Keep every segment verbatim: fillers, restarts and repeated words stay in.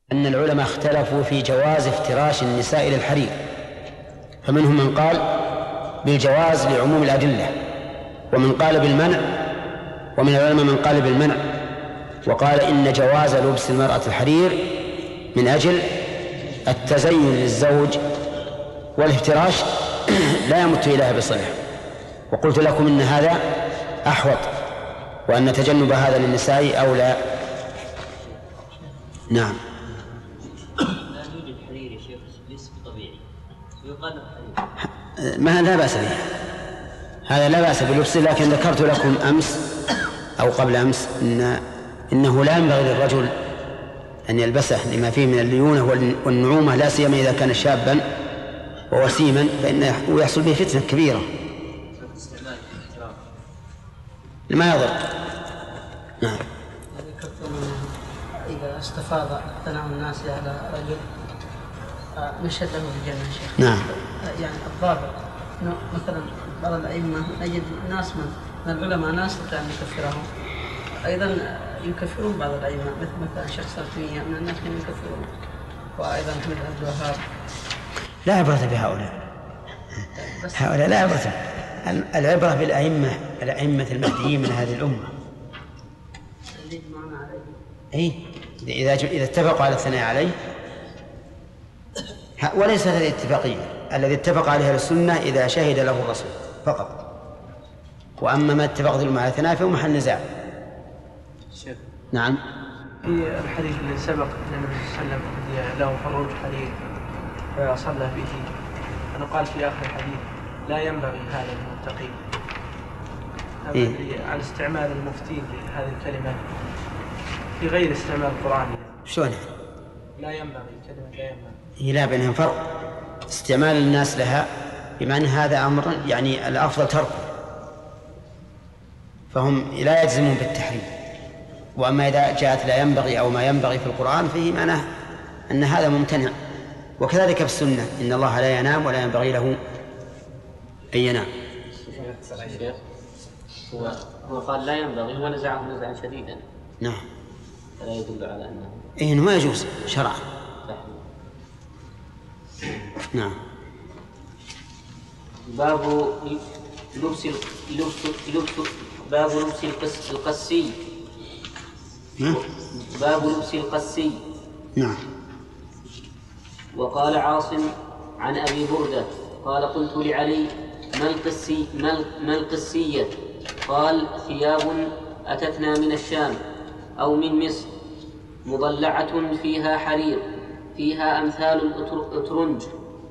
أن العلماء اختلفوا في جواز افتراش النساء للحرير، فمنهم من قال بالجواز لعموم الأدلة، ومن قال بالمنع، ومن العلماء من قال بالمنع وقال إن جواز لبس المرأة الحرير من أجل التزين للزوج، والافتراش لا يمت إليها بصلة. وقلت لكم إن هذا أحوط، وأن تجنب هذا للنساء أولى. نعم. لا يوجد حرير يا شيخ ليس طبيعي ويقال حرير، ما لا بأس به، هذا لا بأس بلبسه، لكن ذكرت لكم أمس أو قبل أمس إن إنه لا ينبغي للرجل أن يلبسه لما فيه من الليونة والنعومة، لا سيما إذا كان شابا ووسيما، فإنه يحصل به فتنة كبيرة لما يضر. نعم. إذا استفاض ثناء الناس على رجل نشهد له بالجنة يا شيخ. نعم. يعني الضابط إنه مثلا بعض الأئمة نجد ناس من من العلماء ناس كان يكفرهم، أيضا يكفرون بعض الأئمة مثل مثلا شيخ سلفية من الناس كانوا يكفرون، وأيضا محمد عبد الوهاب. لا عبرة بهؤلاء، هؤلاء لا عبرة، العبرة بالأئمة، الأئمة المهديين من هذه الأمة. أي إذا إذا اتفقوا على الثناء عليه، وليس هذه الاتفاقية الذي اتفق عليها السنة إذا شهد له الرسول فقط، وأما ما اتفقت له مع الثناء فهو محل نزاع. نعم. في الحديث الذي سبق النبي صلى الله عليه وسلم له خروج حديث فصلى به، أنه قال في آخر الحديث لا ينبغي هذا للمتقين. إيه؟ على استعمال المفتين لهذه الكلمة في غير استعمال القرآن. شلون؟ لا ينبغي، كلمة لا ينبغي. هي لا بينهم فرق، استعمال الناس لها بمعنى هذا أمر يعني الأفضل تركه، فهم لا يجزمون بالتحريم. وأما إذا جاءت لا ينبغي أو ما ينبغي في القرآن فيه معناه أن هذا ممتنع. وكذلك في السنة إن الله لا ينام ولا ينبغي له أن ينام. هو هو قال لا ينبغي ونزعه نزعا شديدا. نعم. لا يدل على أنه إيه ما يجوز شرعا. نعم. باب لبس لبس لبس باب لبس القس القسي. باب لبس القسي. نعم. وقال عاصم عن أبي بردة قال قلت لعلي ما القسي ما القسية؟ قال ثياب أتتنا من الشام أو من مصر مضلعة فيها حرير فيها أمثال الأترنج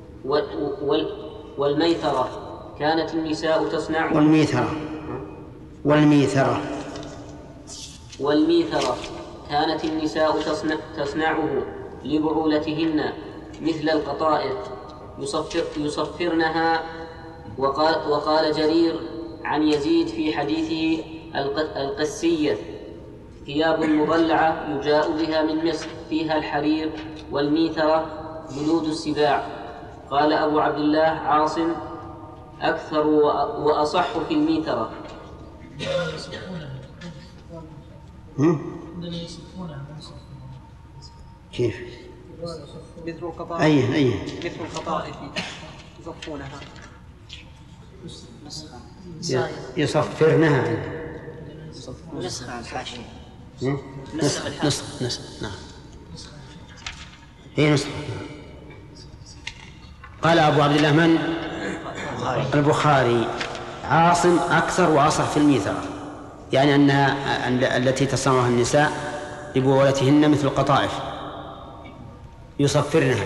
والميثرة كانت النساء تصنع والميثرة والميثرة والميثرة كانت النساء تصنع تصنعه لبعولتهن مثل القطائف يصفر يصفرنها. وقال, وقال جرير عن يزيد في حديثه القسية ثياب مضلعة يجاء بها من مصر فيها الحرير والميثرة جلود السباع. قال أبو عبد الله عاصم أكثر وأصح في الميثرة. كيف؟ مثل القطائف. أيه أيه مثل القطائف يصفونها يصفرنها. نسخة عن الحاشية. نسخ نسخ نسخ نعم. هي نسخ. قال أبو عبد الله من؟ البخاري عاصم أكثر وأصح في الميثرة، يعني أنها التي تصنعها النساء لبعولتهن مثل القطائف يصفرنها.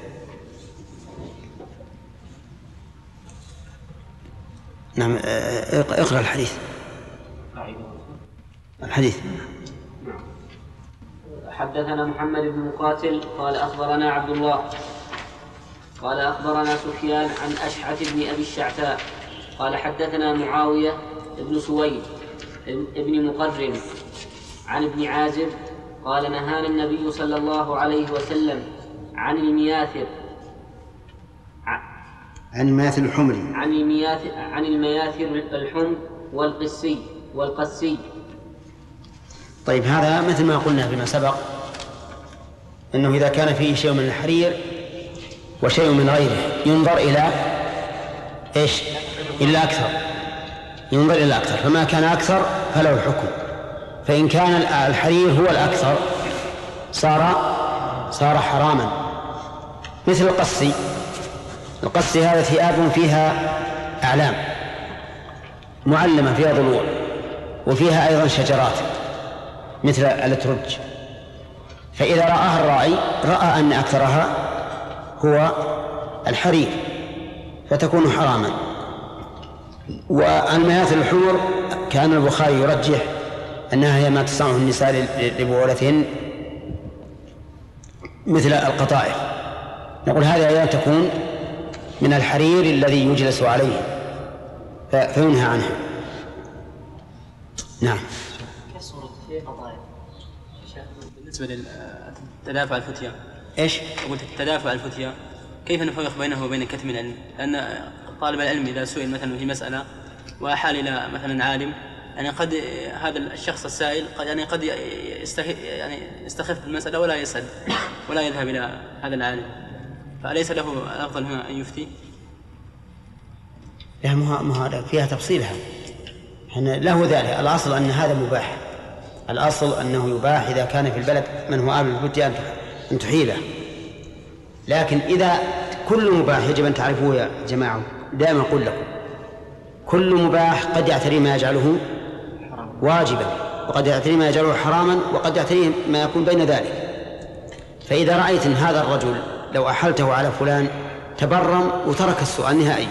نعم. اقرأ الحديث. الحديث. حدثنا محمد بن مقاتل قال أخبرنا عبد الله قال أخبرنا سفيان عن أشعث بن أبي الشعثاء قال حدثنا معاوية بن سويد ابن مقرن عن ابن عازب قال نهانا النبي صلى الله عليه وسلم عن المياثر عن المياثر الحمر عن المياثر عن المياثر الحمر والقسي والقسي. طيب هذا مثل ما قلنا فيما سبق أنه إذا كان فيه شيء من الحرير وشيء من غيره ينظر إلى إيش؟ إلا أكثر، ينظر إلى أكثر، فما كان أكثر فله الحكم. فإن كان الحرير هو الأكثر صار صار حراما، مثل القصي. القصي هذا ثياب فيها أعلام معلمة فيها ضلوع وفيها أيضا شجرات مثل الأترج، فإذا رآها الراعي رأى أن أكثرها هو الحرير فتكون حراما. والمياثل الحمر كان البخاري يرجح أنها هي ما تصنعه النساء لبعولتهن مثل القطائف، نقول هذه أيضا تكون من الحرير الذي يجلس عليه فينهى عنه. نعم. بالنسبة للتدافع الفتية، إيش؟ قلت التدافع الفتية كيف نفرق بينه وبين كتم العلم؟ لأن طالب العلم إذا سئل مثلا في مسألة وأحال إلى مثلا عالم، يعني قد هذا الشخص السائل قد يعني قد يعني يستخف بالمسألة ولا يسأل ولا يذهب إلى هذا العالم، فأليس له الأفضل هنا أن يفتي؟ لا، ما فيها تفصيلها، له ذلك. الأصل أن هذا مباح، الأصل أنه يباح إذا كان في البلد من هو أهل الفتية أن تحيله، لكن إذا كل مباح يجب أن تعرفوه يا جماعة، دائما أقول لكم كل مباح قد يعتري ما يجعله واجبا، وقد يعتري ما يجعله حراما، وقد يعتري ما يكون بين ذلك. فإذا رأيت أن هذا الرجل لو أحلته على فلان تبرم وترك السؤال نهائيا،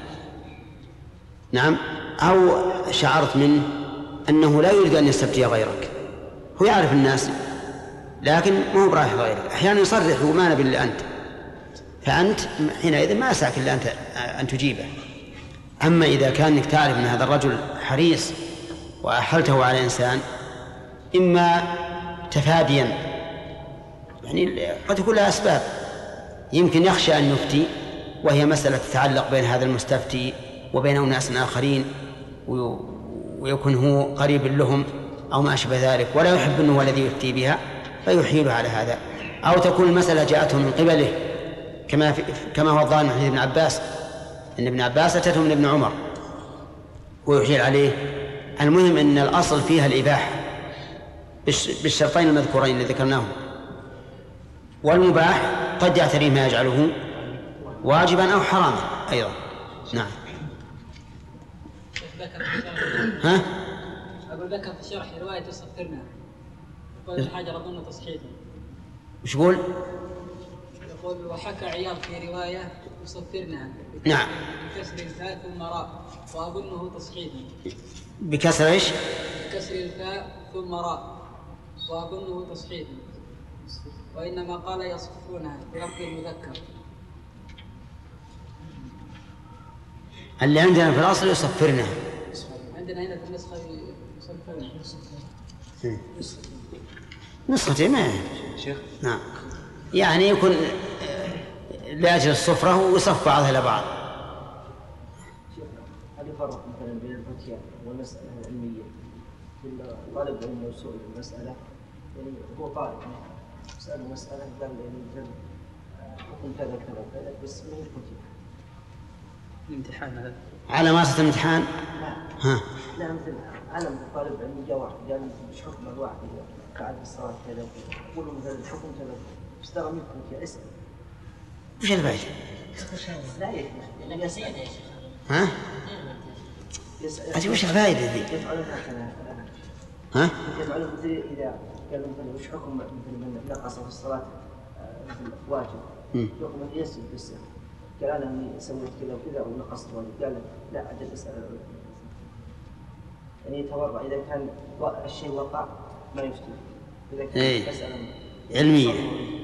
نعم، أو شعرت منه أنه لا يريد أن يستفتي غيرك، هو يعرف الناس لكن ما هو برايح غيرك، أحيانا يصرح وما نبي إلا أنت، فأنت حينئذ ما أسعك إلا أنت أن تجيبه. أما إذا كان إنك تعرف أن هذا الرجل حريص وأحلته على إنسان إما تفاديا، يعني قد يكون لها أسباب، يمكن يخشى أن يفتي وهي مسألة تتعلق بين هذا المستفتي وبين أناس آخرين ويكون هو قريب لهم أو ما أشبه ذلك، ولا يحب أنه هو الذي يفتي بها فيحيله على هذا. أو تكون المسألة جاءته من قبله كما في كما هو الظاهر من حديث ابن عباس، أن ابن عباس أتته من ابن عمر ويحيل عليه. المهم أن الأصل فيها الإباحة بالشرطين المذكورين اللي ذكرناهم، والمباح قد يعتري ما يجعله واجبا أو حراما أيضا. نعم. ها؟ أقول ذكر في شرح رواية تصفرنا يقول ابن حجر أظن تصحيحه. وش يقول؟ يقول وحكى عياض في رواية تصفرنا. نعم. بكسر الفاء ثم راء وأظنه تصحيحه. بكسر إيش؟ بكسر الفاء ثم راء وأظنه تصحيحه. وإنما قال يصفونها بلفظ المذكر. اللي عندنا في الأصل يصفرنا، عندنا هنا في النسخة يصفرنا. نسختي ما شيخ. نعم، يعني يكون لأجل الصفرة ويصف بعضها إلى بعض. هل يفرق مثلا بين الفتية والمسألة العلمية؟ طالب علم لو سئل المسألة يعني هو طالب يسأل مسألة قال يعني حكم كذا كذا كذا بس من الفتية. الامتحان هذا على ماسة الامتحان؟ ها. لا مثل أنا مثل طالب علم جاء واحد قال مش حكم الواحد قاعد في الصلاة كذا يقول له مثلا الحكم كذا اشترى منكم في اسم. وش الفائدة؟ لا يا شيخ. ها؟ أجي وش الفائدة ذي؟ ها؟ يفعلون مثل إذا قال مثلا وش حكم مثل من نقص في الصلاة مثل واجب يحكم يسجد بالسهو. قال أنا إني سويت كذا وكذا ونقصت واجب. قال لا أجل أسأل العلماء يعني يتورع إذا كان الشيء وقع ما يفتي إذا كان إيه. مسألة علمية.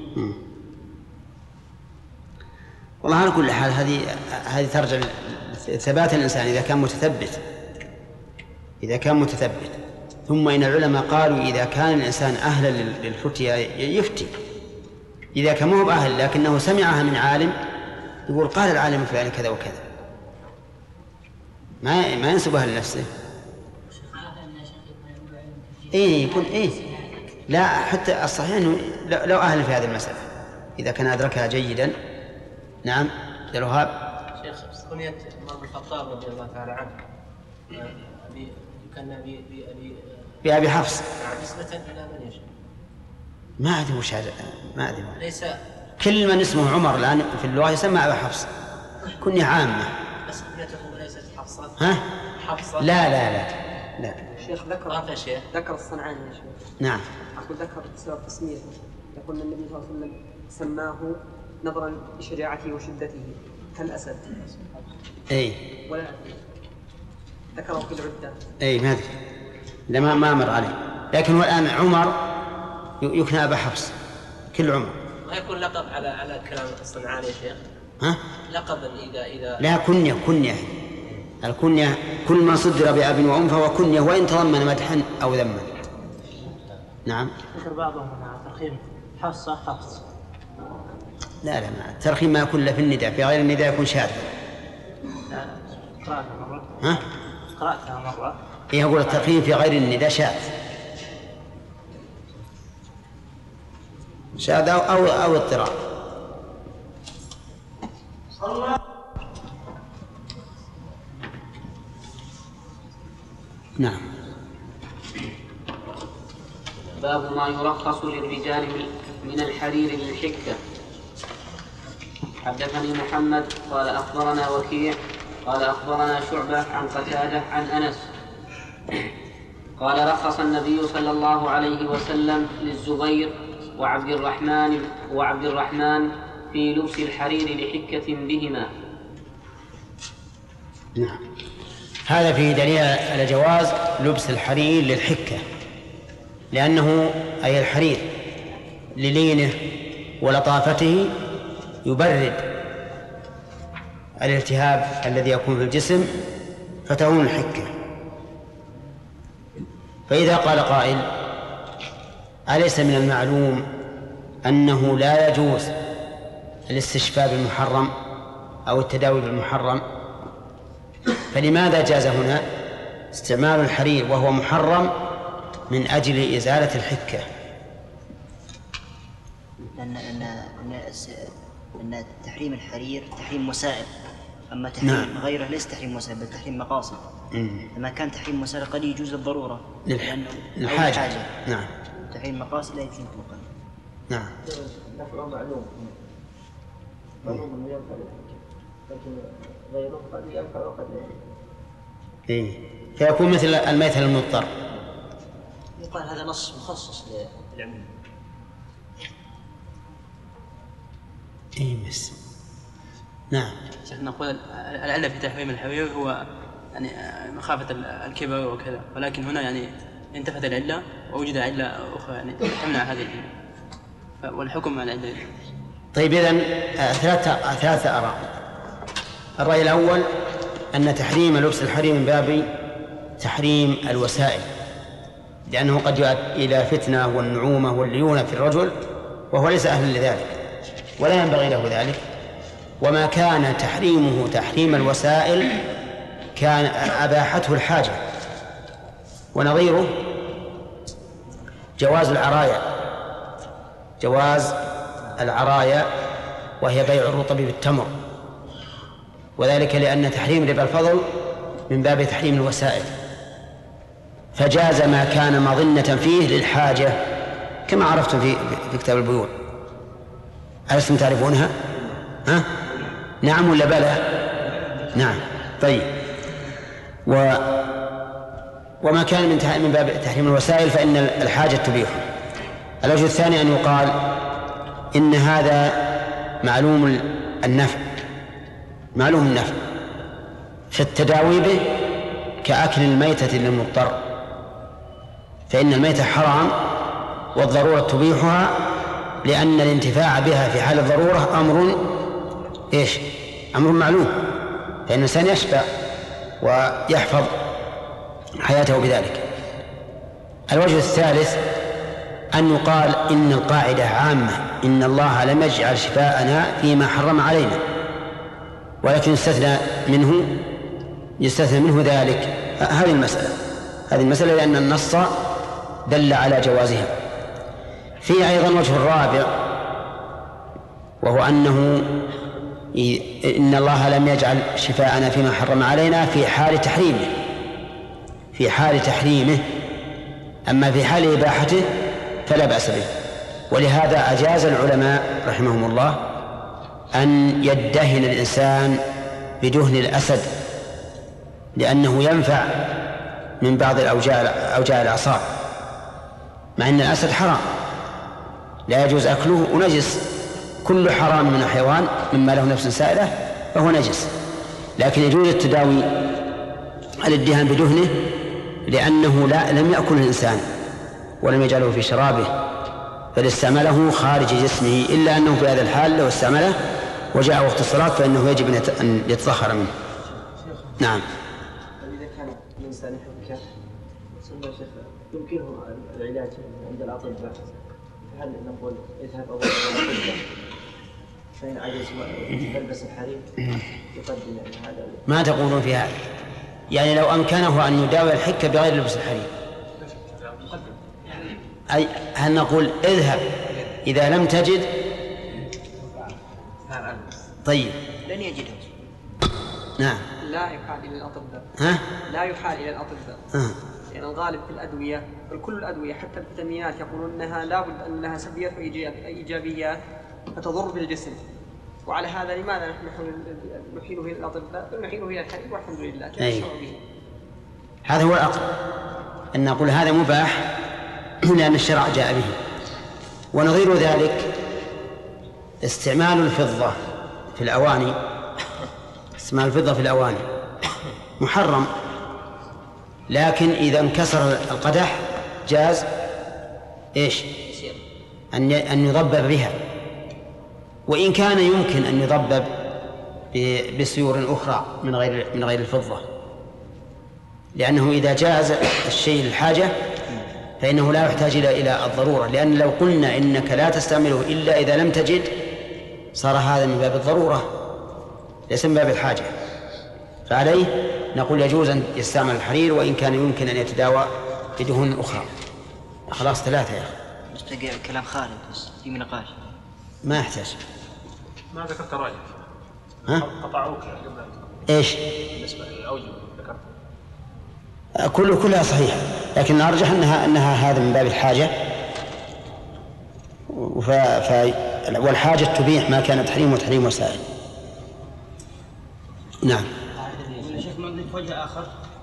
والله على كل حال هذه هذه ترجع ثبات الإنسان إذا كان متثبت، إذا كان متثبت. ثم إن العلماء قالوا إذا كان الإنسان أهلا للفتية يفتي، إذا كان مو بأهل لكنه سمعها من عالم يقول قال العالم فلان كذا وكذا، ما ما ينسبها لنفسه. إيه يكون إيه لا، حتى الصحيح أنه لو أهل في هذه المسألة إذا كان أدركها جيدا. نعم يا الوهاب. شيخ سنية عمر بن الخطاب رضي الله تعالى عنه أبي كان أبي أبي بأبي حفص نسبة إلى من يشاء. ما أدري وش هذا، ما أدري. ليس كل من اسمه عمر الآن في اللغة يسمى أبا حفص، كنية عامة. بس كنيته ليست حفصة. ها؟ حفصة. لا لا لا لا. الشيخ ذكر غلط يا شيخ. ذكر الصنعاني يا شيخ. نعم. أقول ذكر سبب تسميته، يقول النبي صلى الله عليه وسلم سماه نظرا لشجاعته وشدته كالأسد. أي. ولا ذكره في العدة. أي ما أدري، لما ما مر عليه. لكن هو الآن عمر يكنى أبا حفص، كل عمر. ما يكون لقب على على كلام الصنعاني يا شيخ؟ ها؟ لقبا إذا إذا. لا، كنية كنية. الكنية كل ما صدر بأب وأم فهو كنية وإن تضمن مدحا أو ذما. نعم. ذكر بعضهم ترخيم حفصة حفص. لا لا، ما الترخيم ما يكون إلا في النداء، في غير النداء يكون شاذ. لا قرأتها مرة. ها؟ قرأتها مرة. إيه، أقول الترخيم في غير النداء شاذ. شاذ أو أو, أو اضطراب. نعم. باب ما يرخص للرجال من الحرير للحكة. حدثني محمد قال أخبرنا وكيع قال أخبرنا شعبة عن قتادة عن أنس قال رخص النبي صلى الله عليه وسلم للزبير وعبد الرحمن وعبد الرحمن في لبس الحرير لحكة بهما. نعم. هذا فيه دليل على جواز لبس الحرير للحكة، لأنه أي الحرير للينه ولطافته يبرد الالتهاب الذي يكون في الجسم فتهون الحكة. فإذا قال قائل أليس من المعلوم أنه لا يجوز الاستشفاء بالمحرم أو التداوي بالمحرم، فلماذا جاز هنا استعمال الحرير وهو محرم من أجل إزالة الحكة؟ لأن أن أن تحريم الحرير تحريم مسائل، أما تحريم نعم. غيره ليس تحريم مسائل بل تحريم مقاصد. لما كان تحريم مسائل قد يجوز للضرورة لأنه الحاجة. نعم. تحريم مقاصد لا يجوز مطلقا. نعم. نفعه معلوم معلوم انه ينفع لكن غيره قد ينفع وقد لا ينفع. إيه. فيكون مثل الميتة المضطر. يقال هذا نص مخصص للعموم. إيه بس. نعم. نقول العلة في تحريم الحرير هو يعني مخافة الكبر وكذا، ولكن هنا يعني انتفت العلة ووجد علة أخرى يعني تمنع هذه العلة، والحكم على العلة. طيب إذن ثلاثة ثلاثة آراء. الرأي الأول أن تحريم لبس الحرير من باب تحريم الوسائل، لأنه قد يؤدي إلى فتنة والنعومة والليونة في الرجل وهو ليس أهلا لذلك ولا ينبغي له ذلك. وما كان تحريمه تحريم الوسائل كان أباحته الحاجة، ونظيره جواز العرايا جواز العرايا وهي بيع الرطب بالتمر، وذلك لأن تحريم ربا الفضل من باب تحريم الوسائل، فجاز ما كان مظنة فيه للحاجة كما عرفتم في في كتاب البيوع. ألستم تعرفونها؟ ها؟ نعم ولا بلى؟ نعم. طيب. و وما كان من من باب تحريم الوسائل فإن الحاجة تبيحه. الوجه الثاني أن يقال إن هذا معلوم النفع معلوم النفع فالتداوي به كأكل الميتة للمضطر، فإن الميتة حرام والضرورة تبيحها، لأن الانتفاع بها في حال الضرورة أمر إيش؟ أمر معلوم، فإن الإنسان يشفى ويحفظ حياته بذلك. الوجه الثالث أن يقال إن القاعدة عامة، إن الله لم يجعل شفاءنا فيما حرم علينا، ولكن يستثنى منه يستثنى منه ذلك هذه المسألة هذه المسألة لأن النص دل على جوازها. فيه أيضا وجه الرابع، وهو أنه إن الله لم يجعل شفاءنا فيما حرم علينا في حال تحريمه في حال تحريمه أما في حال إباحته فلا بأس به. ولهذا أجاز العلماء رحمهم الله أن يدهن الإنسان بدهن الأسد، لأنه ينفع من بعض الأوجاع أوجاع الأعصاب، مع أن الأسد حرام لا يجوز أكله ونجس، كل حرام من الحيوان مما له نفس سائلة فهو نجس، لكن يجوز التداوي على الدهان بدهنه لأنه لا لم يأكل الإنسان ولم يجعله في شرابه بل استعمله خارج جسمه، إلا أنه في هذا الحال لو استعمله وجاء وقت الصلاة فإنه يجب أن يتطهر منه. نعم. إذا كان الإنسان يحب سمى شيخ يمكنه العلاج عند الأطباء، هل نقول اذهب أول الأطباء فإن عجز يلبس الحرير يقدم يعني هذا؟ ما تقولون في هذا؟ يعني لو أمكنه أن يداوي الحكة بغير لبس الحرير، أي هل نقول اذهب إذا لم تجد؟ طيب لن يجده. نعم. لا يحال إلى الأطباء. ها؟ لا يحال إلى الأطباء. ها. يعني الغالب في الأدوية، بل كل الأدوية حتى الفيتامينات يقولون أنها لا بد أن لها سلبيات وإيجابيات فتضر بالجسم، وعلى هذا لماذا نحن نحيله إلى الأطباء بل نحيله إلى الحرير والحمد لله كيف نشعر به؟ هذا هو الأقرب، أن نقول هذا مباح لأن الشرع جاء به. ونظير ذلك استعمال الفضة في الأواني، استعمال الفضة في الأواني محرم، لكن إذا انكسر القدح جاز إيش؟ أن أن يضبب بها، وإن كان يمكن أن يضبب بسيور أخرى من غير من غير الفضة، لأنه إذا جاز الشيء للحاجة فإنه لا يحتاج إلى الضرورة، لأن لو قلنا إنك لا تستعمله إلا إذا لم تجد صار هذا من باب الضرورة ليس من باب الحاجة، فعليه نقول يجوز أن يستعمل الحرير وإن كان يمكن أن يتداوى بدهون أخرى. خلاص ثلاثة يا أخي. مستقع كلام خالد بس في نقاش ما يحتاج. ما ذكرت راجع. ها؟ قطعوك إيش؟ بالنسبة للأوجه ذكرت. كل كلها صحيحة، لكن أرجح أنها أنها هذا من باب الحاجة، ف... ف... والحاجة تبيح ما كان تحريم وتحريم وسائل. نعم. شيخ من وجه آخر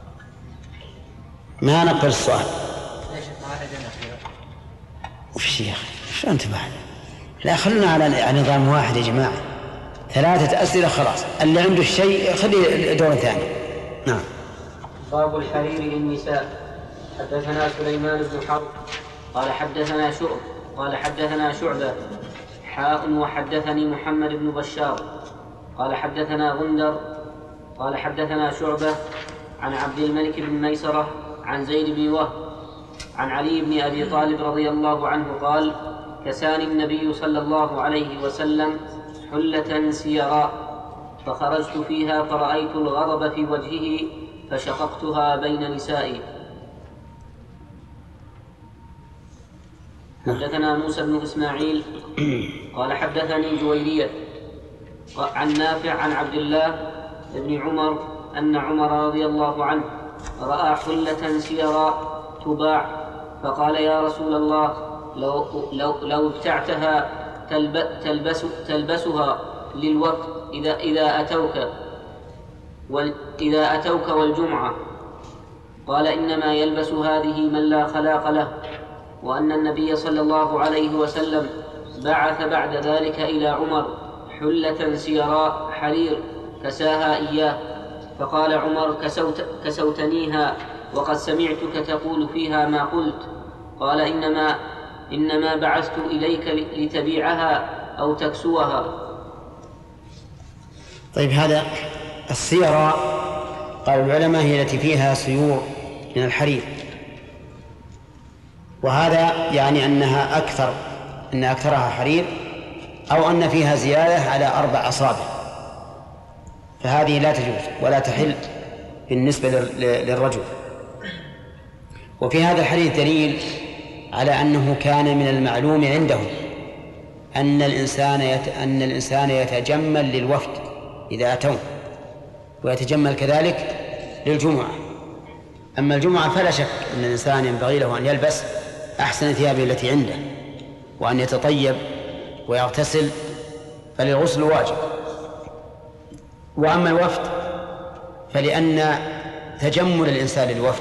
ما نقبل السؤال. ليش قاعدة أخيرة؟ وش يا أخي؟ شو أنت بعد؟ لا خلنا على نظام واحد يا جماعة، ثلاثة أسئلة خلاص، اللي عنده الشيء خليه دور ثاني. نعم. باب الحرير للنساء. حدثنا سليمان بن حرب قال حدثنا شعب قال حدثنا شعبة حاء وحدثني محمد بن بشار قال حدثنا غندر قال حدثنا شعبة عن عبد الملك بن ميسرة عن زيد بن وهب عن علي بن أبي طالب رضي الله عنه قال كساني النبي صلى الله عليه وسلم حلة سيراء فخرجت فيها فرأيت الغضب في وجهه فشققتها بين نسائي. حدثنا موسى بن إسماعيل قال حدثني جويرية عن نافع عن عبد الله بن عمر أن عمر رضي الله عنه رأى حلة سيراء تباع فقال يا رسول الله لو, لو, لو ابتعتها تلبس تلبسها للوقت إذا, إذا أتوك إذا أتوك والجمعة. قال إنما يلبس هذه من لا خلاق له، وأن النبي صلى الله عليه وسلم بعث بعد ذلك إلى عمر حلة سيراء حرير كساها إياه، فقال عمر كسوت كسوتنيها وقد سمعتك تقول فيها ما قلت. قال إنما, إنما بعثت إليك لتبيعها أو تكسوها. طيب هذا السيراء قال العلماء هي التي فيها سيور من الحرير، وهذا يعني أنها أكثر أن أكثرها حرير أو أن فيها زيادة على أربع أصابع، فهذه لا تجوز ولا تحل بالنسبة للرجل. وفي هذا الحديث دليل على أنه كان من المعلوم عندهم أن الإنسان يت... أن الإنسان يتجمل للوفد إذا أتوه، ويتجمل كذلك للجمعة. أما الجمعة فلا شك أن الإنسان ينبغي له أن يلبس أحسن ثيابه التي عنده، وأن يتطيب ويغتسل، فللغسل واجب. وأما الوفد فلأن تجمل الإنسان للوفد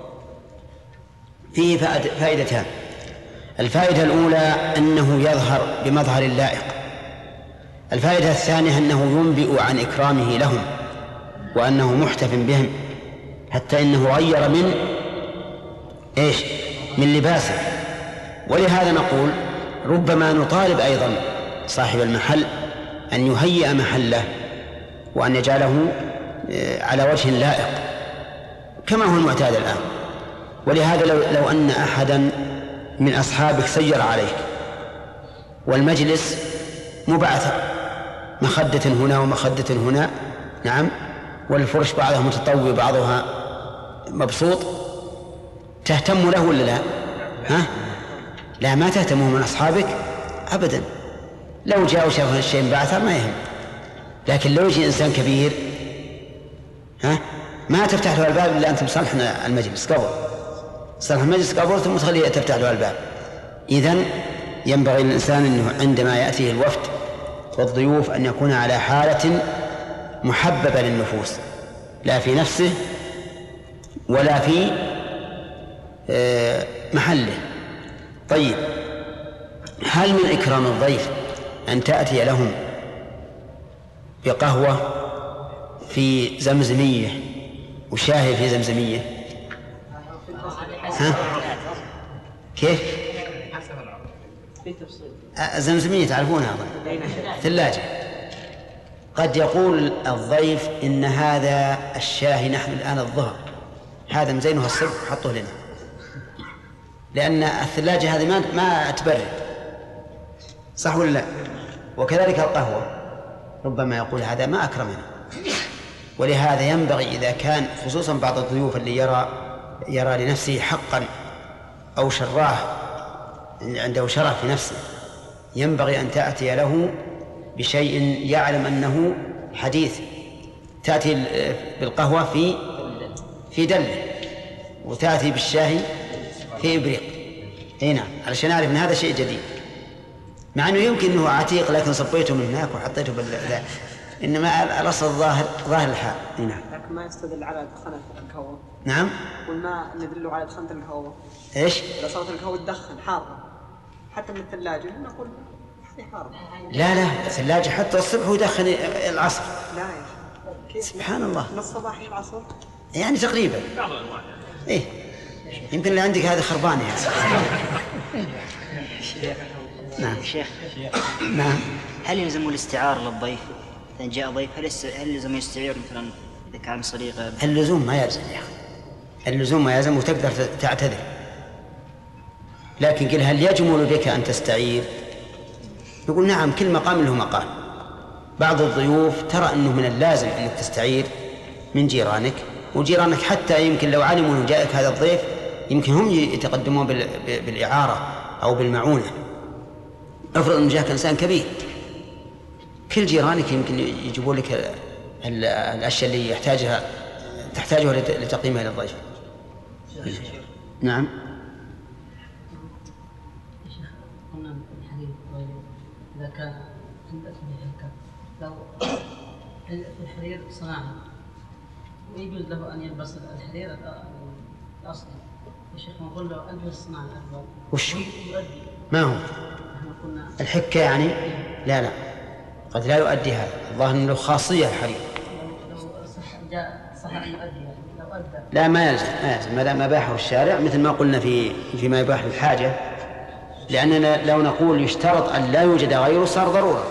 فيه فائدتان. الفائدة الأولى أنه يظهر بمظهر اللائق. الفائدة الثانية أنه ينبئ عن إكرامه لهم وأنه محتف بهم، حتى إنه غير من إيش؟ من لباسه. ولهذا نقول ربما نطالب أيضا صاحب المحل أن يهيئ محله وأن يجعله على وجه لائق كما هو المعتاد الآن. ولهذا لو, لو أن أحدا من أصحابك سير عليك والمجلس مبعثر، مخدة هنا ومخدة هنا، نعم، والفرش بعضها متطوي بعضها مبسوط، تهتم له ولا لا؟ ها؟ لا، ما تهتمه من أصحابك أبدا. لو جاء وشاف الشيء بعثر ما يهم، لكن لو يجي إنسان كبير ها ما تفتح له الباب إلا أنت مصلحنا المجلس قبل صلح المجلس قبل ثم تخليه تفتح له الباب. إذن ينبغي للإنسان أنه عندما يأتيه الوفد والضيوف أن يكون على حالة محببة للنفوس، لا في نفسه ولا في محله. طيب، هل من إكرام الضيف أن تأتي لهم بقهوة في زمزمية وشاهي في زمزمية؟ ها؟ كيف؟ زمزمية تعرفونها أظن، ثلاجة. قد يقول الضيف إن هذا الشاهي نحن الآن الظهر، هذا مزينه الصبح حطوه لنا، لأن الثلاجة هذه ما ما تبرد، صح ولا لا؟ وكذلك القهوة ربما يقول هذا ما أكرمنا. ولهذا ينبغي إذا كان خصوصا بعض الضيوف اللي يرى يرى لنفسه حقا أو شراه عنده شرف في نفسه، ينبغي أن تأتي له بشيء يعلم أنه حديث. تأتي بالقهوة في في دلة، وتأتي بالشاهي في إبريق، هنا علشان أعرف أن هذا شيء جديد، مع أنه يمكن أنه عتيق لكن صبيته من هناك وحطيته بال، إنما الأصل ظاهر ظاهر الحال. هنا لكن ما يستدل على دخنة القهوة. نعم، قلنا ندل على دخنة القهوة. إيش؟ إذا صارت القهوة تدخن حارة حتى من الثلاجة نقول هذه حارة. لا لا، الثلاجة حتى الصبح ويدخن العصر. لا يا كيف؟ سبحان الله، من الصباح إلى العصر يعني تقريبا. إيه يمكن اللي عندك هذا خربان يا نعم شيخ. نعم. هل يلزم الاستعارة للضيف إذا جاء ضيف؟ هل هل يلزم يستعير مثلا إذا كان صديقه؟ اللزوم ما يلزم يا أخي، اللزوم ما يلزم، وتقدر تعتذر، لكن قل هل يجمل بك أن تستعير؟ يقول نعم، كل مقام له مقال. بعض الضيوف ترى أنه من اللازم أنك تستعير من جيرانك، وجيرانك حتى يمكن لو علموا أن جاءك هذا الضيف يمكن هم يتقدمون بالإعارة أو بالمعونة. افرض أن جاءك إنسان كبير، كل جيرانك يمكن يجيبوا لك الأشياء اللي يحتاجها تحتاجها لتقييمها للضيف. نعم. قلنا في الحديث إذا كان عند أسمه لو الحرير صناعي ويجوز له أن يلبس الحرير الأصلي، يا شيخ نقول له ألبس صناعي أفضل. وش ما هو الحكة يعني؟ لا لا، قد لا يؤدي هذا، الظاهر أنه خاصية الحرير. لو صح جاء صح أن يؤدي، لو أدى لا ما يلزم، ما يلزم ما دام أباحه الشارع، مثل ما قلنا في فيما يباح للحاجة، لأننا لو نقول يشترط أن لا يوجد غيره صار ضرورة.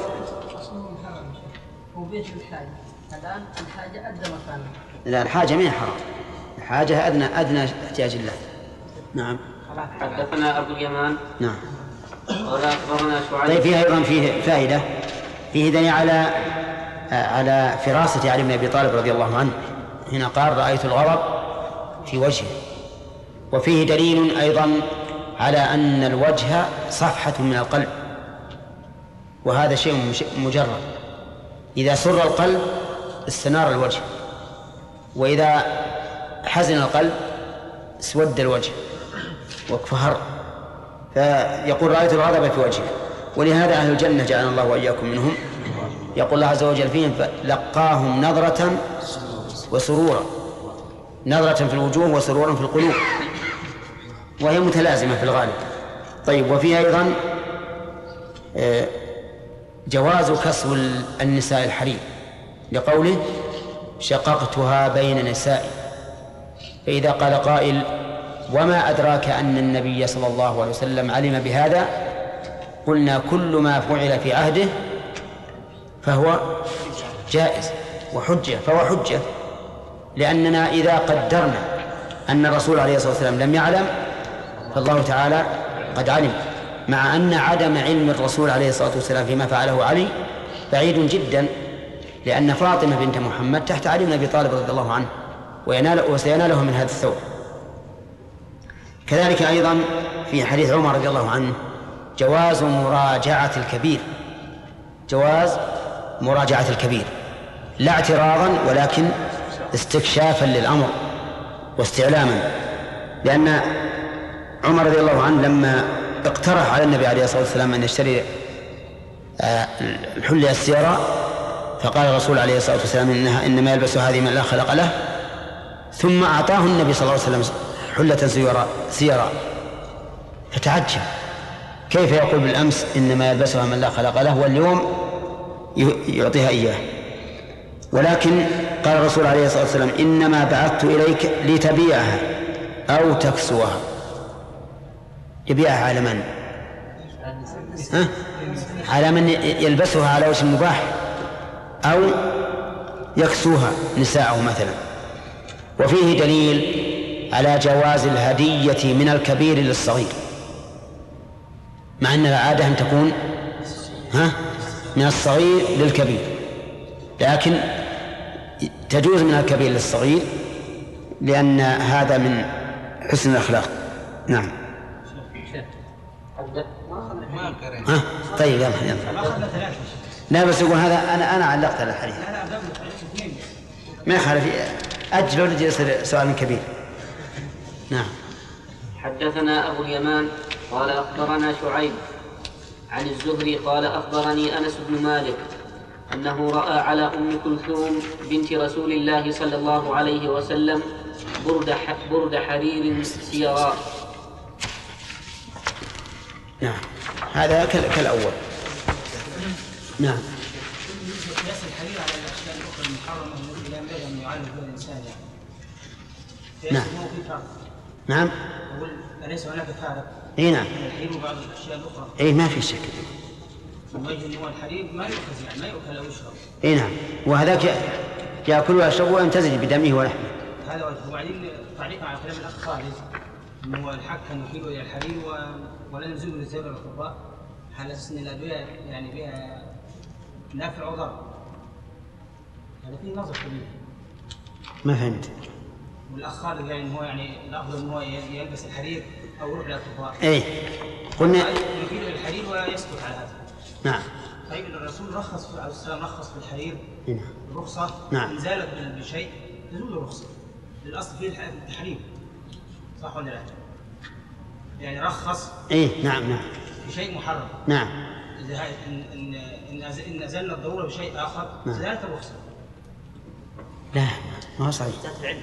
وبيت الحاجة الآن الحاجة أدى مكانها. لا، الحاجة مين حرام، الحاجة أدنى أدنى احتياج الله. نعم. حدثنا أبو اليمان. نعم. قال أخبرنا شعيب. طيب فيه أيضا فيه فائدة، فيه دليل على على فراسة علي بن أبي طالب رضي الله عنه، هنا قال رأيت الغضب في وجهه. وفيه دليل أيضا على أن الوجه صفحة من القلب، وهذا شيء مجرد. إذا سر القلب استنار الوجه، وإذا حزن القلب اسود الوجه واكفهر. فيقول رأيت الغضب في وجهه. ولهذا أهل الجنة جعلنا الله وإياكم منهم، يقول الله عز وجل فيهم فلقاهم نظرة وسرورا، نظرة في الوجوه وسرورا في القلوب، وهي متلازمة في الغالب. طيب، وفيها أيضا جواز كسو النساء الحرير لقوله شققتها بين نسائي. فإذا قال قائل وما أدراك أن النبي صلى الله عليه وسلم علم بهذا، قلنا كل ما فعل في عهده فهو جائز وحجة، فهو حجة، لأننا إذا قدرنا أن الرسول عليه الصلاة والسلام لم يعلم فالله تعالى قد علم، مع أن عدم علم الرسول عليه الصلاة والسلام فيما فعله علي بعيد جدا، لأن فاطمة بنت محمد تحت علي بن أبي طالب رضي الله عنه، وينال وسيناله من هذا الثوب. كذلك أيضا في حديث عمر رضي الله عنه جواز مراجعة الكبير، جواز مراجعة الكبير لا اعتراضا ولكن استكشافا للأمر واستعلاما، لأن عمر رضي الله عنه لما اقترح على النبي عليه الصلاة والسلام أن يشتري الحلة السيراء، فقال الرسول عليه الصلاة والسلام إنها إنما يلبس هذه من لا خلق له، ثم أعطاه النبي صلى الله عليه وسلم حلة سيراء، فتعجب كيف يقول بالأمس إنما يلبسها من لا خلق له واليوم يعطيها إياه. ولكن قال الرسول عليه الصلاة والسلام إنما بعثت إليك لتبيعها أو تكسوها. يبيعها على من؟ ها؟ على من يلبسها على وجه مباح أو يكسوها نساءه مثلا. وفيه دليل على جواز الهدية من الكبير للصغير، مع أن العادة أن تكون ها من الصغير للكبير، لكن تجوز من الكبير للصغير لأن هذا من حسن الأخلاق. نعم. ها طيب يلا يلا. لا بس يقول هذا أنا أنا علقت على الحديث ما يخالف، أجل ولد يصير سؤال كبير. نعم. حدثنا أبو اليمان قال أخبرنا شعيب عن الزهري قال أخبرني أنس بن مالك أنه رأى على أم كلثوم بنت رسول الله صلى الله عليه وسلم برد برد حرير سيراء. نعم هذا كالأول. نعم. قياس الحرير على الأشياء الأخرى المحرمة التي لا ينبغي أن يعالج بها الإنسان يعني. نعم. نعم. أقول أليس هناك فارق؟ إيه نعم. الحرير وبعض الأشياء الأخرى. إيه ما في شك. من وجه أن هو الحرير ما يؤخذ يعني ما يؤكل أو يشرب. إيه نعم. وهذاك يأكل ويشرب ويمتزج بدمه ولحمه. هذا وجه. وبعدين تعليقا على كلام الأخ خالد أنه الحق أن نحيله إلى الحرير ولا نلزمه للزبر الأطباء على أساس أن الأدوية يعني بها نافع وضر. هذا فيه نظر كبير. ما فهمت. والأخ خالد يعني هو يعني الأفضل أنه يلبس الحرير أو يروح للأطباء. إيه. قلنا يحيله إلى الحرير ويسكت على هذا. نعم. طيب الرسول رخص عليه السلام رخص في الحرير. نعم. الرخصة. نعم. إن زالت بشيء تزول الرخصة. للأصل فيه التحريم. صح ولا لا؟ يعني رخص. إيه نعم نعم. بشيء محرم. نعم. إذا إن إن إن إن زالت الضرورة بشيء آخر نعم. زالت الرخصة. لا ما هو صحيح.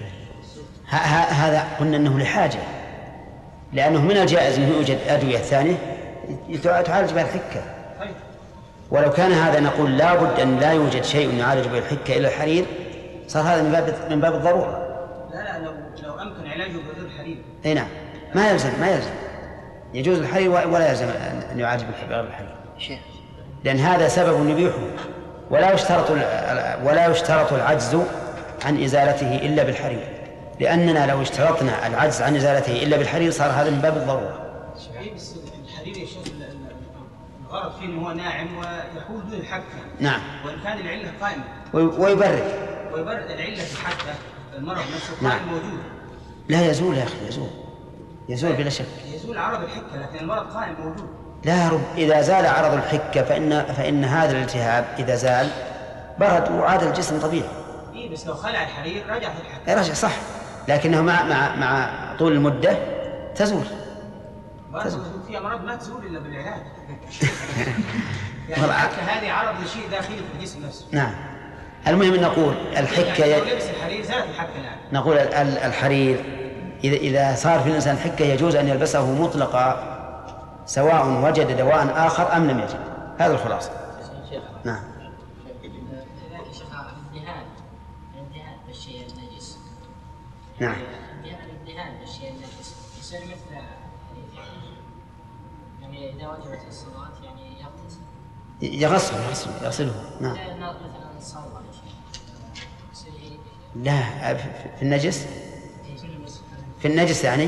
هذا قلنا أنه لحاجة، لأنه من الجائز أنه يوجد أدوية ثانية تعالج بها الحكة. طيب. ولو كان هذا نقول لابد أن لا يوجد شيء يعالج به الحكة إلا الحرير، صار هذا من باب من باب الضرورة. لا لا لو لو أمكن علاجه بغير الحرير. أي نعم ما يلزم ما يلزم يجوز الحرير ولا يلزم أن يعالج بغير الحرير، لأن هذا سبب يبيحه، ولا يشترط ولا يشترط العجز عن إزالته إلا بالحرير، لأننا لو اشترطنا العجز عن إزالته إلا بالحرير صار هذا من باب الضرورة. بس الحرير يا شيخ الغرض فيه أنه هو ناعم ويحول دون الحكة. نعم. وإن كان العلة قائمة. ويبرد. ويبرد العلة في الحكة المرض نفسه نعم. قائم موجود. لا يزول يا أخي يزول يزول بلا شك. يزول عرض الحكة لكن المرض قائم موجود. لا رب إذا زال عرض الحكة فإن فإن هذا الالتهاب إذا زال برد وعاد الجسم طبيعي. إيه بس لو خلع الحرير رجعت الحكة. رجع صح، لكنه مع مع مع طول المدة تزول. تزول. في أمراض ما تزول إلا بالعلاج. يعني الحكة هذه عرض لشيء داخلي في الجسم نفسه. نعم. المهم أن نقول الحكة يعني لو لبس الحرير زالت الحكة الآن. نقول الحرير إذا إذا صار في الإنسان حكة يجوز أن يلبسه مطلقا سواء وجد دواء آخر أم لم يجد. هذا الخلاصة. نعم. الانتهاء بالشيء النجس. نعم. الانتهاء بالشيء النجس يصير مثل يعني إذا وجبت الصلاة يعني يغتسل. يغسله يغسله يغسله. نعم. مثلا صلى لا في النجس. في النجس يعني.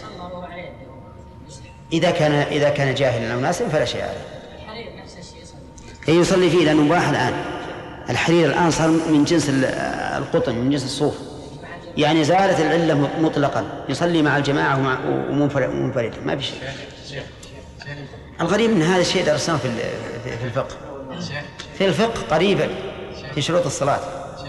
إذا كان إذا كان جاهلا أو ناسا فلا شيء عليه. الحرير نفس الشيء يصلي فيه. يصلي فيه لأنه مباح الآن. الحرير الآن صار من جنس القطن من جنس الصوف. يعني زالت العلة مطلقا يصلي مع الجماعة ومنفردا ما في شيء. الغريب من هذا الشيء درسناه في في الفقه. في الفقه قريبا في شروط الصلاة.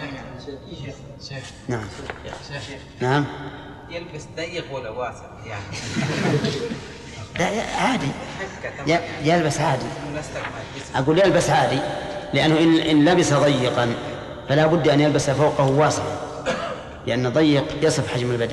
نعم. نعم. يلبس ضيق ولا واسع يعني؟ لا عادي يلبس عادي. أقول يلبس عادي لأنه إن لبس ضيقا فلا بد أن يلبس فوقه واسعا لأن ضيق يصف حجم البدن.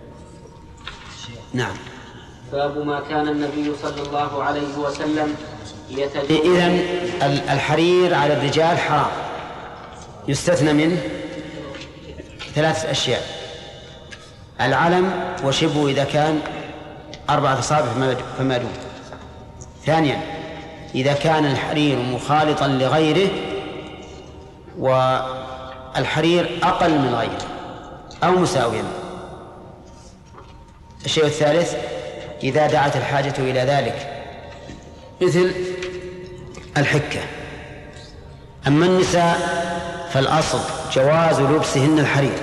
نعم. باب ما كان النبي صلى الله عليه وسلم يتجوز. إذن الحرير على الرجال حرام يستثنى منه ثلاث أشياء: العلم وشبه إذا كان أربعة أصابع فما دون. ثانيا إذا كان الحرير مخالطا لغيره والحرير أقل من غيره أو مساويا. الشيء الثالث إذا دعت الحاجة إلى ذلك مثل الحكة. أما النساء فالأصل جواز لبسهن الحرير،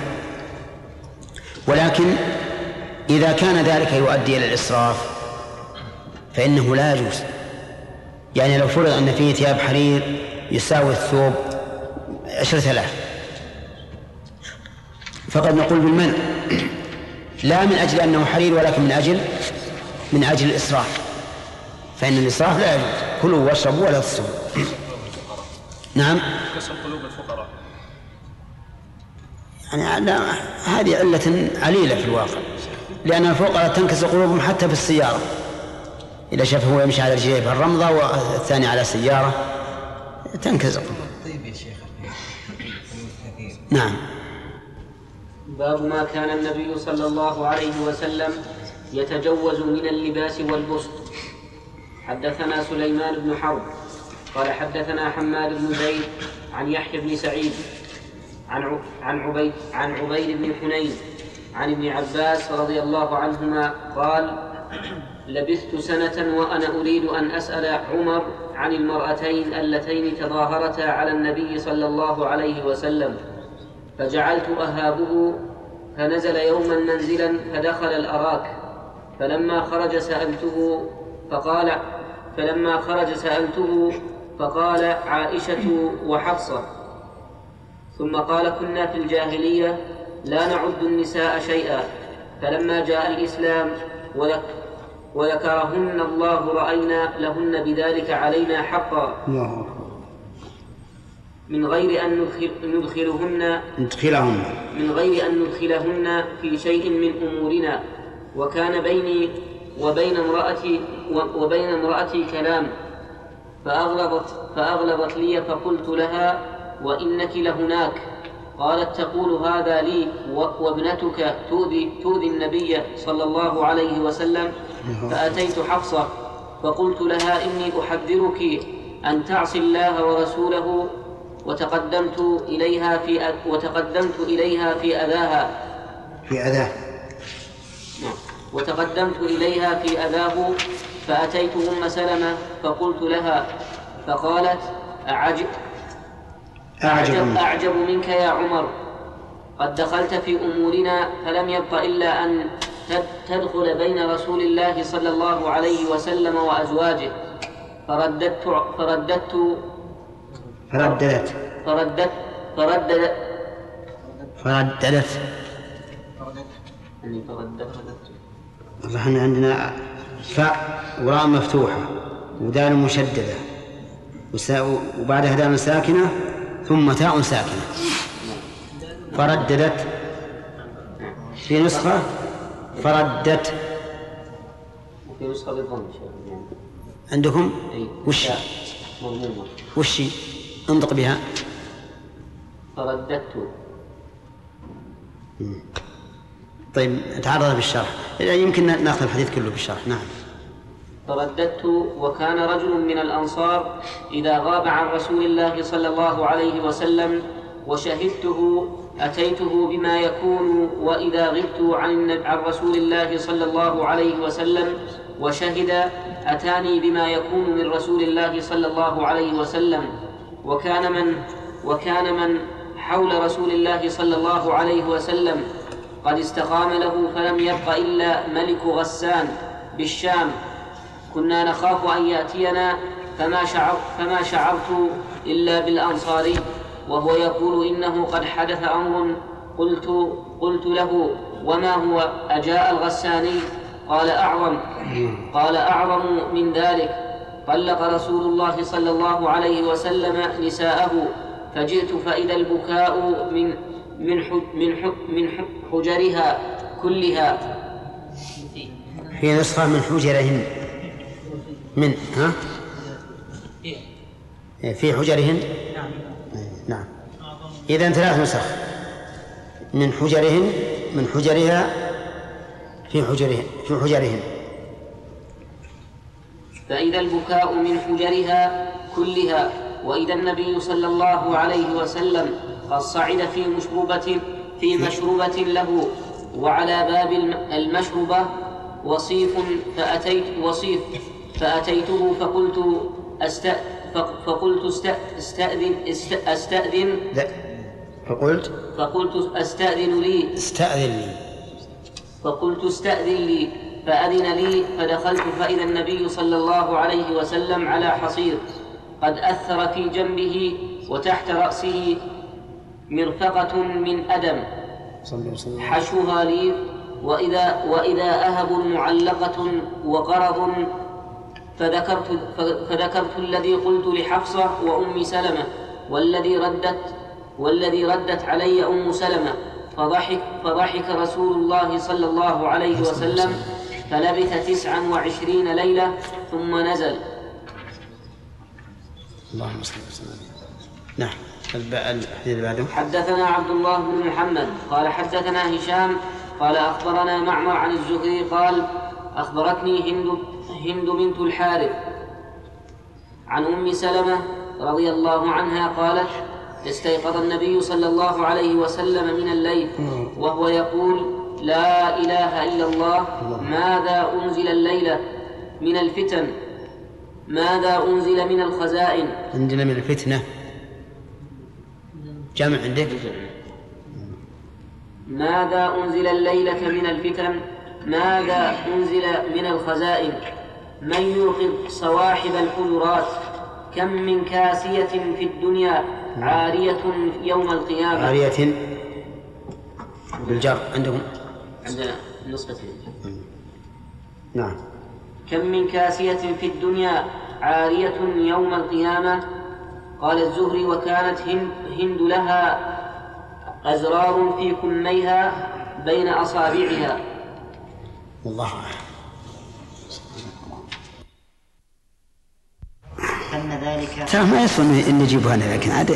ولكن إذا كان ذلك يؤدي إلى الإسراف فإنه لا يجوز. يعني لو فرض أن فيه ثياب حرير يساوي الثوب عشرة آلاف فقد نقول بالمنع، لا من أجل أنه حرير ولكن من أجل من أجل الإسراف، فإن الإسراف لا يجوز. كلوا واشربوا ولا تسرفوا. نعم. كسر قلوب الفقراء. يعني لا هذه علة عليلة في الواقع، لأن الفقراء تنكسر قلوبهم حتى في السيارة. إذا شافه هو يمشي على رجليه بالرمضة والثاني على سيارة تنكسر. نعم. باب ما كان النبي صلى الله عليه وسلم يتجوز من اللباس والبسط. حدثنا سليمان بن حرب قال حدثنا حماد بن زيد عن يحيى بن سعيد عن عن عبيد عن عبيد بن حنين عن ابن عباس رضي الله عنهما قال: لبثت سنة وأنا أريد أن أسأل عمر عن المرأتين اللتين تظاهرتا على النبي صلى الله عليه وسلم، فجعلت أهابه، فنزل يوما منزلا فدخل الأراك، فلما خرج سألته فقال فلما خرج سألته فقال عائشة وحفصة، ثم قال: كنا في الجاهلية لا نعد النساء شيئا، فلما جاء الإسلام وذكرهن الله رأينا لهن بذلك علينا حقا من غير أن ندخلهن ندخلهن من غير أن ندخلهن في شيء من أمورنا، وكان بيني وبين امرأتي وبين امرأتي كلام، فأغلظت فأغلظت لي فقلت لها: وإنك لهناك. قالت: تقول هذا لي وابنتك تؤذي تؤذي النبي صلى الله عليه وسلم. فأتيت حفصة فقلت لها: إني أحذرك أن تعصي الله ورسوله، وتقدمت إليها في أ... وتقدمت إليها في أذاها في أذاه وتقدمت إليها في أذاه فأتيت أم سلمة فقلت لها، فقالت: أعجب أعجب, أعجب منك يا عمر، قد دخلت في أمورنا فلم يبق إلا أن تدخل بين رسول الله صلى الله عليه وسلم وأزواجه، فرددت فرددت فرددت فرددت فرددت فرددت يعني فرددت نحن عندنا فاء وراء مفتوحة ودال مشددة وبعدها دال ساكنة ثم تاء ساكنة. فرددت في نسخة فردت وفي نسخة بالضم عندكم وش وش انطق بها فرددت. طيب تعرض بالشرح يمكن ناخذ الحديث كله بالشرح. نعم. فرددت وكان رجل من الأنصار إذا غاب عن رسول الله صلى الله عليه وسلم وشهدته أتيته بما يكون، وإذا غبت عن عن رسول الله صلى الله عليه وسلم وشهد أتاني بما يكون من رسول الله صلى الله عليه وسلم. وكان من وكان من حول رسول الله صلى الله عليه وسلم قد استقام له، فلم يبق إلا ملك غسان بالشام، كنا نخاف أن يأتينا فما شعر فما شعرت إلا بالأنصاري وهو يقول إنه قد حدث أمر. قلت قلت له وما هو؟ أجاء الغساني؟ قال أعظم قال أعظم من ذلك، طلق رسول الله صلى الله عليه وسلم نساءه، فجئت فإذا البكاء من من من من حجرها كلها. في نسخة من حجرهن من ها في حجرهن. نعم. إذن ثلاث نسخ من حجرهن من حجرها في حجرهن في حجرهن. فإذا البكاء من حجرها كلها، وإذا النبي صلى الله عليه وسلم قد صعد في مشروبة في مشروبة له، وعلى باب المشروبة وصيف فأتيت وصيف فأتيته فقلت أست فقلت استأذن أستأذن لا فقلت فقلت أستأذن لي استأذن لي فقلت استأذن لي فأذن لي، فدخلت فإذا النبي صلى الله عليه وسلم على حصير قد أثر في جنبه، وتحت رأسه مرفقة من أدم حشوها لي، وإذا وإذا أهب معلقة وقرض. فذكرت فذكرت الذي قلت لحفصة وأم سلمة، والذي ردت والذي ردت علي أم سلمة، فضحك فضحك رسول الله صلى الله عليه وسلم، فلبث تسعا وعشرين ليلة ثم نزل. اللهم صل وسلم. نعم. الحديث بعده. حدثنا عبد الله بن محمد قال حدثنا هشام قال أخبرنا معمر عن الزهري قال أخبرتني هند هند بنت الحارث عن أم سلمة رضي الله عنها قالت استيقظ النبي صلى الله عليه وسلم من الليل وهو يقول لا إله إلا الله، ماذا أنزل الليلة من الفتن، ماذا أنزل من الخزائن. عندنا من الفتنة جمع عندك. ماذا أنزل الليلة من الفتن، ماذا أنزل من الخزائن. من يوقظ صواحب الحجرات، كم من كاسية في الدنيا عارية يوم القيامة. عارية بالجر عندهم عندنا نسختين. نعم. كم من كاسية في الدنيا عارية يوم القيامة. قال الزهري وكانت هند, هند لها أزرار في كميها بين أصابعها. والله تم ذلك ترى ما يصفن إن نجيبها أنا، لكن عاد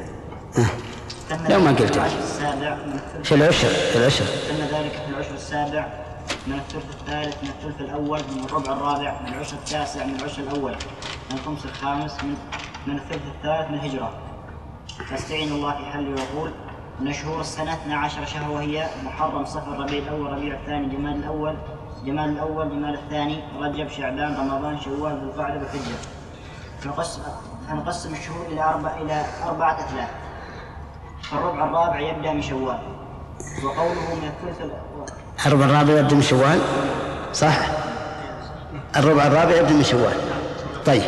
لو ما قلت في العشر في العشر تم ذلك في العشر السابع من الثلث الثالث من الثلث الأول من الربع الرابع من العشر التاسع من العشر الأول من الخمس الخامس من من الثلث الثالث من الهجرة. فاستعين الله في حل ويقول من شهور السنة اثنا عشر شهر، وهي محرم صفر ربيع الأول ربيع الثاني جمال الأول جمال الأول جمال الثاني رجب شعبان رمضان شوال ذو القعدة بالحجة. فنقسم الشهور إلى أربع إلى أربعة أثلاث. فالربع الرابع يبدأ من شوال، وقوله من الثلث الربع الرابع يبدأ من شوال، صح؟ الربع الرابع يبدأ من شوال. طيب.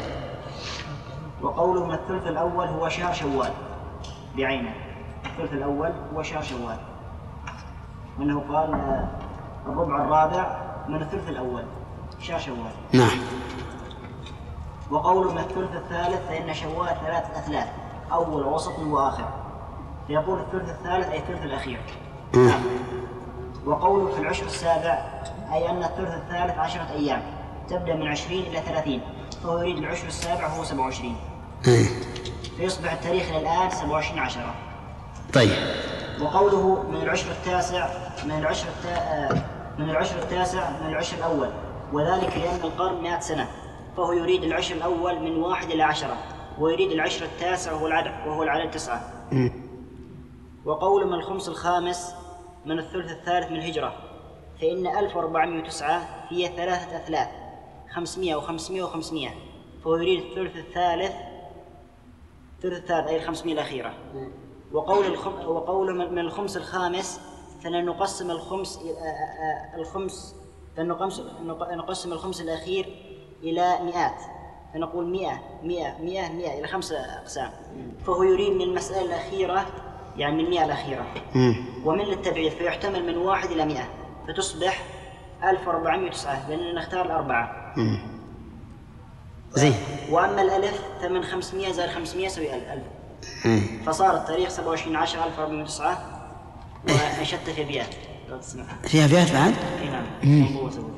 وقوله من الثلث الأول هو شهر شوال بعينه، الثلث الأول هو شهر شوال، وأنه قال الربع الرابع من الثلث الأول شهر شوال. نعم. وقوله من الثلث الثالث فإن شوال ثلاثة أثلاث، أول ووسط وآخر، فيقول الثلث الثالث أي الثلث الأخير. نعم. وقوله في العشر السابع أي أن الثلث الثالث عشرة أيام تبدأ من عشرين إلى ثلاثين، فهو يريد العشر السابع هو سبعة وعشرين، فيصبح التاريخ إلى الآن سبعة وعشرين عشرة. طيب. وقوله من العشر التاسع من العشر التا... من العشر التاسع من العشر الأول، وذلك لأن القرن مئة سنة، فهو يريد العشر الأول من واحد إلى عشرة، ويريد العشر التاسع وهو العدد وهو العدد تسعة. وقول من الخمس الخامس من الثلث الثالث من الهجرة، فإن ألف وأربعمائة وتسعة هي ثلاثة أثلاث، خمسمائة وخمسمائة وخمسمائة، فهو يريد الثلث الثالث الثلث الثالث أي الخمسمائة الأخيرة. وقول الخم... وقول من الخمس الخامس فنقسم الخمس الخمس فنقسم الخمس الأخير إلى مئات، فنقول مئة مئة مئة مئة إلى خمسة أقسام، فهو يريد من المسألة الأخيرة يعني من المئة الأخيرة. ومن التبعيض فيحتمل من واحد إلى مئة، فتصبح ألف وأربعمائة وتسعة، لأننا نختار الأربعة. زين. وأما الألف فمن خمسمائة زائد خمسمائة يساوي ألف، فصار التاريخ سبعة وعشرين عشرة ألف وأربعمائة وتسعة، وأنشدت في أبيات. فيها أبيات بعد؟ نعم.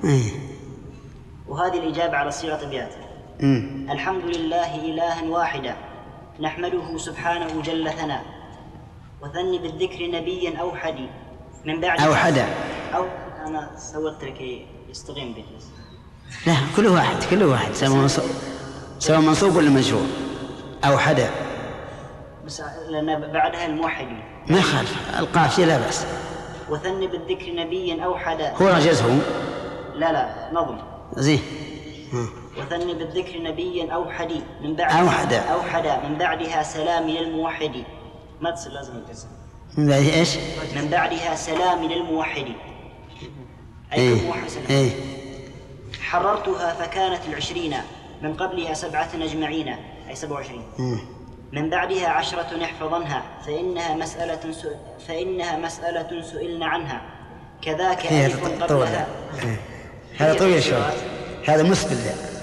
وهذه الإجابة على صيغة أبيات. الحمد لله إلها واحدا نحمده سبحانه جل ثناء، وثني بالذكر نبيا أوحدي من بعد أوحدا. أو أنا سويت لك يستقيم بجلس. لا، كل واحد كل واحد سواء منصوب سواء منصوب ولا مجرور. أوحدا بس لأن بعدها الموحدي ما يخالف، القافية لا بأس. وثني بالذكر نبيا أوحدا. هو رجزه؟ لا لا نظم. زين. وثني بالذكر نبيا أوحدي من بعد أوحدا أوحدا من بعدها سلام للموحد. ما تصل لازم الجزم. من بعد إيش؟ من بعدها سلام للموحد أي إيه؟ موحد سلام. إيه؟ حررتها فكانت العشرين من قبلها سبعة أجمعين أي سبعة وعشرين. من بعدها عشرة نحفظنها فإنها مسألة سؤ... فإنها مسألة سئلنا عنها كذاك ألف قبلها. هذا طويل شوي، هذا مسبل.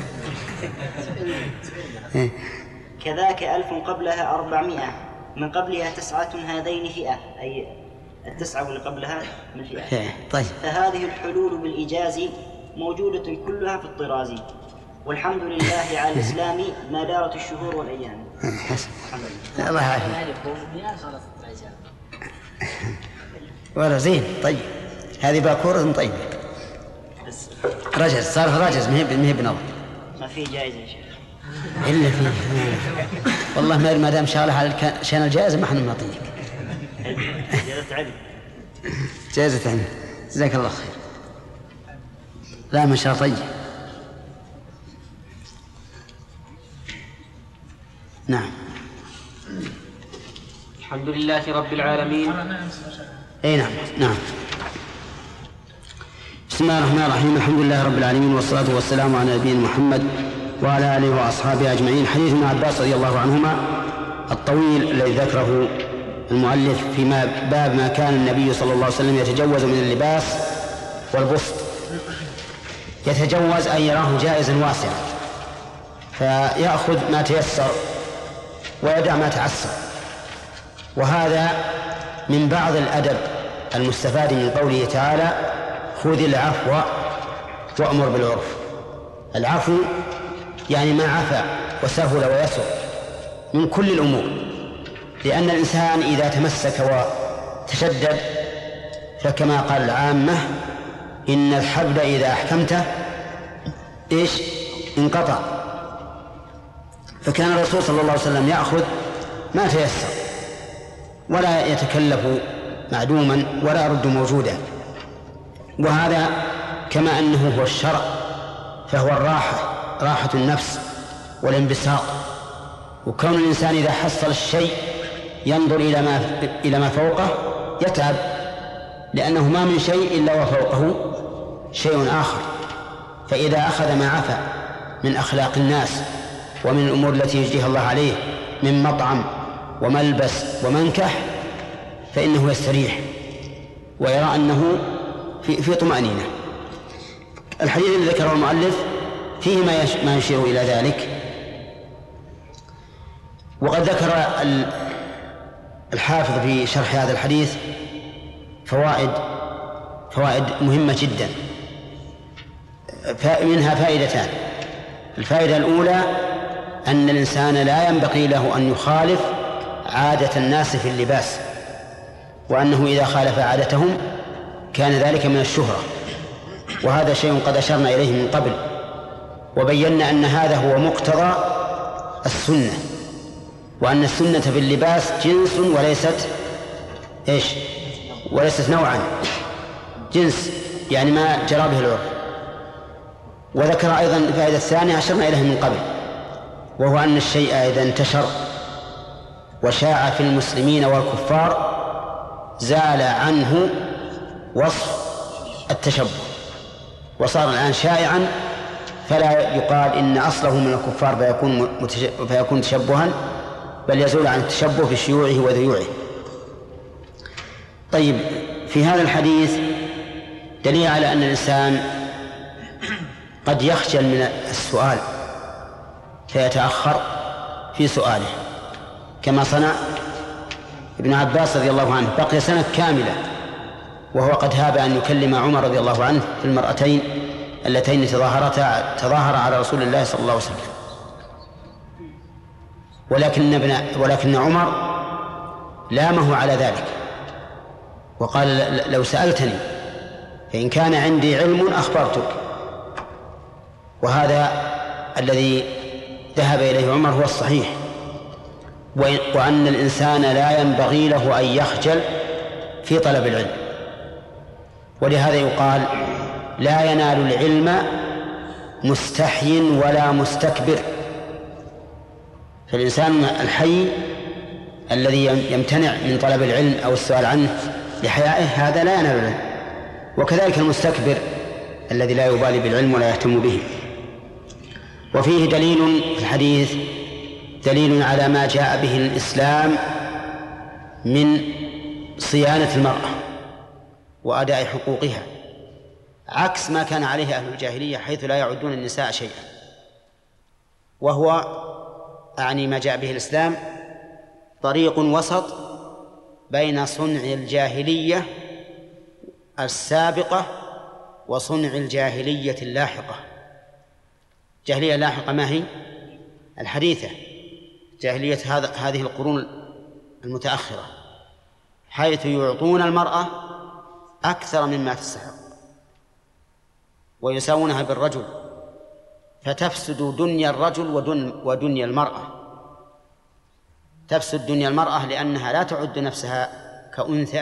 كذاك ألف قبلها أربعمائة من قبلها تسعة هذين فئة أي التسعة واللي قبلها من فئة. طيب. فهذه الحلول بالإجاز موجودة كلها في الطراز، والحمد لله على الإسلام ما دارت الشهور والأيام. الله يعافيك. ولا زين. طيب هذه باكورة طيبة. رجز صار رجز مهب مهب نظر. ما في جائزة يا شيخ. إلا فيه. والله ما ما دام شغله على شان الجائزة ما احنا نعطيك. جائزة علم. جائزة علم. جزاك الله خير. لا ما شاء الله طيب. نعم. الحمد لله رب العالمين. اي نعم نعم. بسم الله الرحمن الرحيم. الحمد لله رب العالمين والصلاة والسلام على نبينا محمد وعلى آله وأصحابه أجمعين. حديث ابن عباس رضي الله عنهما الطويل الذي ذكره المؤلف فيما باب ما كان النبي صلى الله عليه وسلم يتجوز من اللباس والبسط. يتجوز أن يراه جائزا واسعا فيأخذ ما تيسر ويدع ما تعسر، وهذا من بعض الأدب المستفاد من قوله تعالى خذ العفو وأمر بالعرف. العفو يعني ما عفا وسهل ويسر من كل الأمور، لأن الإنسان إذا تمسك وتشدد فكما قال العامة إن الحبل إذا أحكمته إيش انقطع. فكان الرسول صلى الله عليه وسلم يأخذ ما تيسر ولا يتكلف معدوما ولا يرد موجودا، وهذا كما أنه هو الشرع فهو الراحة، راحة النفس والانبساط. وكون الإنسان إذا حصل الشيء ينظر إلى ما إلى ما فوقه يتعب لأنه ما من شيء إلا وفوقه شيء آخر، فإذا أخذ ما عفى من أخلاق الناس ومن الأمور التي يجريها الله عليه من مطعم وملبس ومنكح فإنه يستريح ويرى أنه في, في طمأنينة. الحديث الذي ذكره المؤلف فيه ما يشير إلى ذلك. وقد ذكر الحافظ في شرح هذا الحديث فوائد فوائد مهمة جدا، منها فائدتان. الفائدة الأولى أن الإنسان لا ينبغي له أن يخالف عادة الناس في اللباس، وأنه إذا خالف عادتهم كان ذلك من الشهرة، وهذا شيء قد أشرنا إليه من قبل وبينا أن هذا هو مقتضى السنة، وأن السنة في اللباس جنس وليست إيش وليست نوعا، جنس يعني ما جرى به العرف. وذكر أيضا الفائدة الثانية أشرنا إليه من قبل، وهو أن الشيء إذا انتشر وشاع في المسلمين والكفار زال عنه وصف التشبه، وصار الآن شائعا، فلا يقال إن أصله من الكفار فيكون, فيكون تشبها، بل يزول عن التشبه بشيوعه وذيوعه. طيب، في هذا الحديث دليل على أن الإنسان قد يخجل من السؤال فيتأخر في سؤاله، كما صنع ابن عباس رضي الله عنه، بقي سنة كاملة وهو قد هاب أن يكلم عمر رضي الله عنه في المرأتين اللتين تظاهرتا تظاهر على رسول الله صلى الله عليه وسلم. ولكن ابن ولكن عمر لامه على ذلك وقال: لو سألتني فإن كان عندي علم أخبرتك. وهذا الذي ذهب إليه عمر هو الصحيح، وأن الإنسان لا ينبغي له أن يخجل في طلب العلم. ولهذا يقال: لا ينال العلم مستحي ولا مستكبر. فالإنسان الحي الذي يمتنع من طلب العلم أو السؤال عنه لحيائه هذا لا ينال العلم، وكذلك المستكبر الذي لا يبالي بالعلم ولا يهتم به. وفيه دليل في الحديث دليل على ما جاء به الإسلام من صيانة المرأة وأداء حقوقها، عكس ما كان عليه أهل الجاهلية حيث لا يعدون النساء شيئا. وهو أعني ما جاء به الإسلام طريق وسط بين صنع الجاهلية السابقة وصنع الجاهلية اللاحقة. الجاهلية اللاحقة ما هي؟ الحديثة، جاهلية هذا هذه القرون المتأخرة، حيث يعطون المرأة أكثر مما تستحق ويساوونها بالرجل، فتفسد دنيا الرجل ودن ودنيا المرأة. تفسد دنيا المرأة لأنها لا تعد نفسها كأنثى،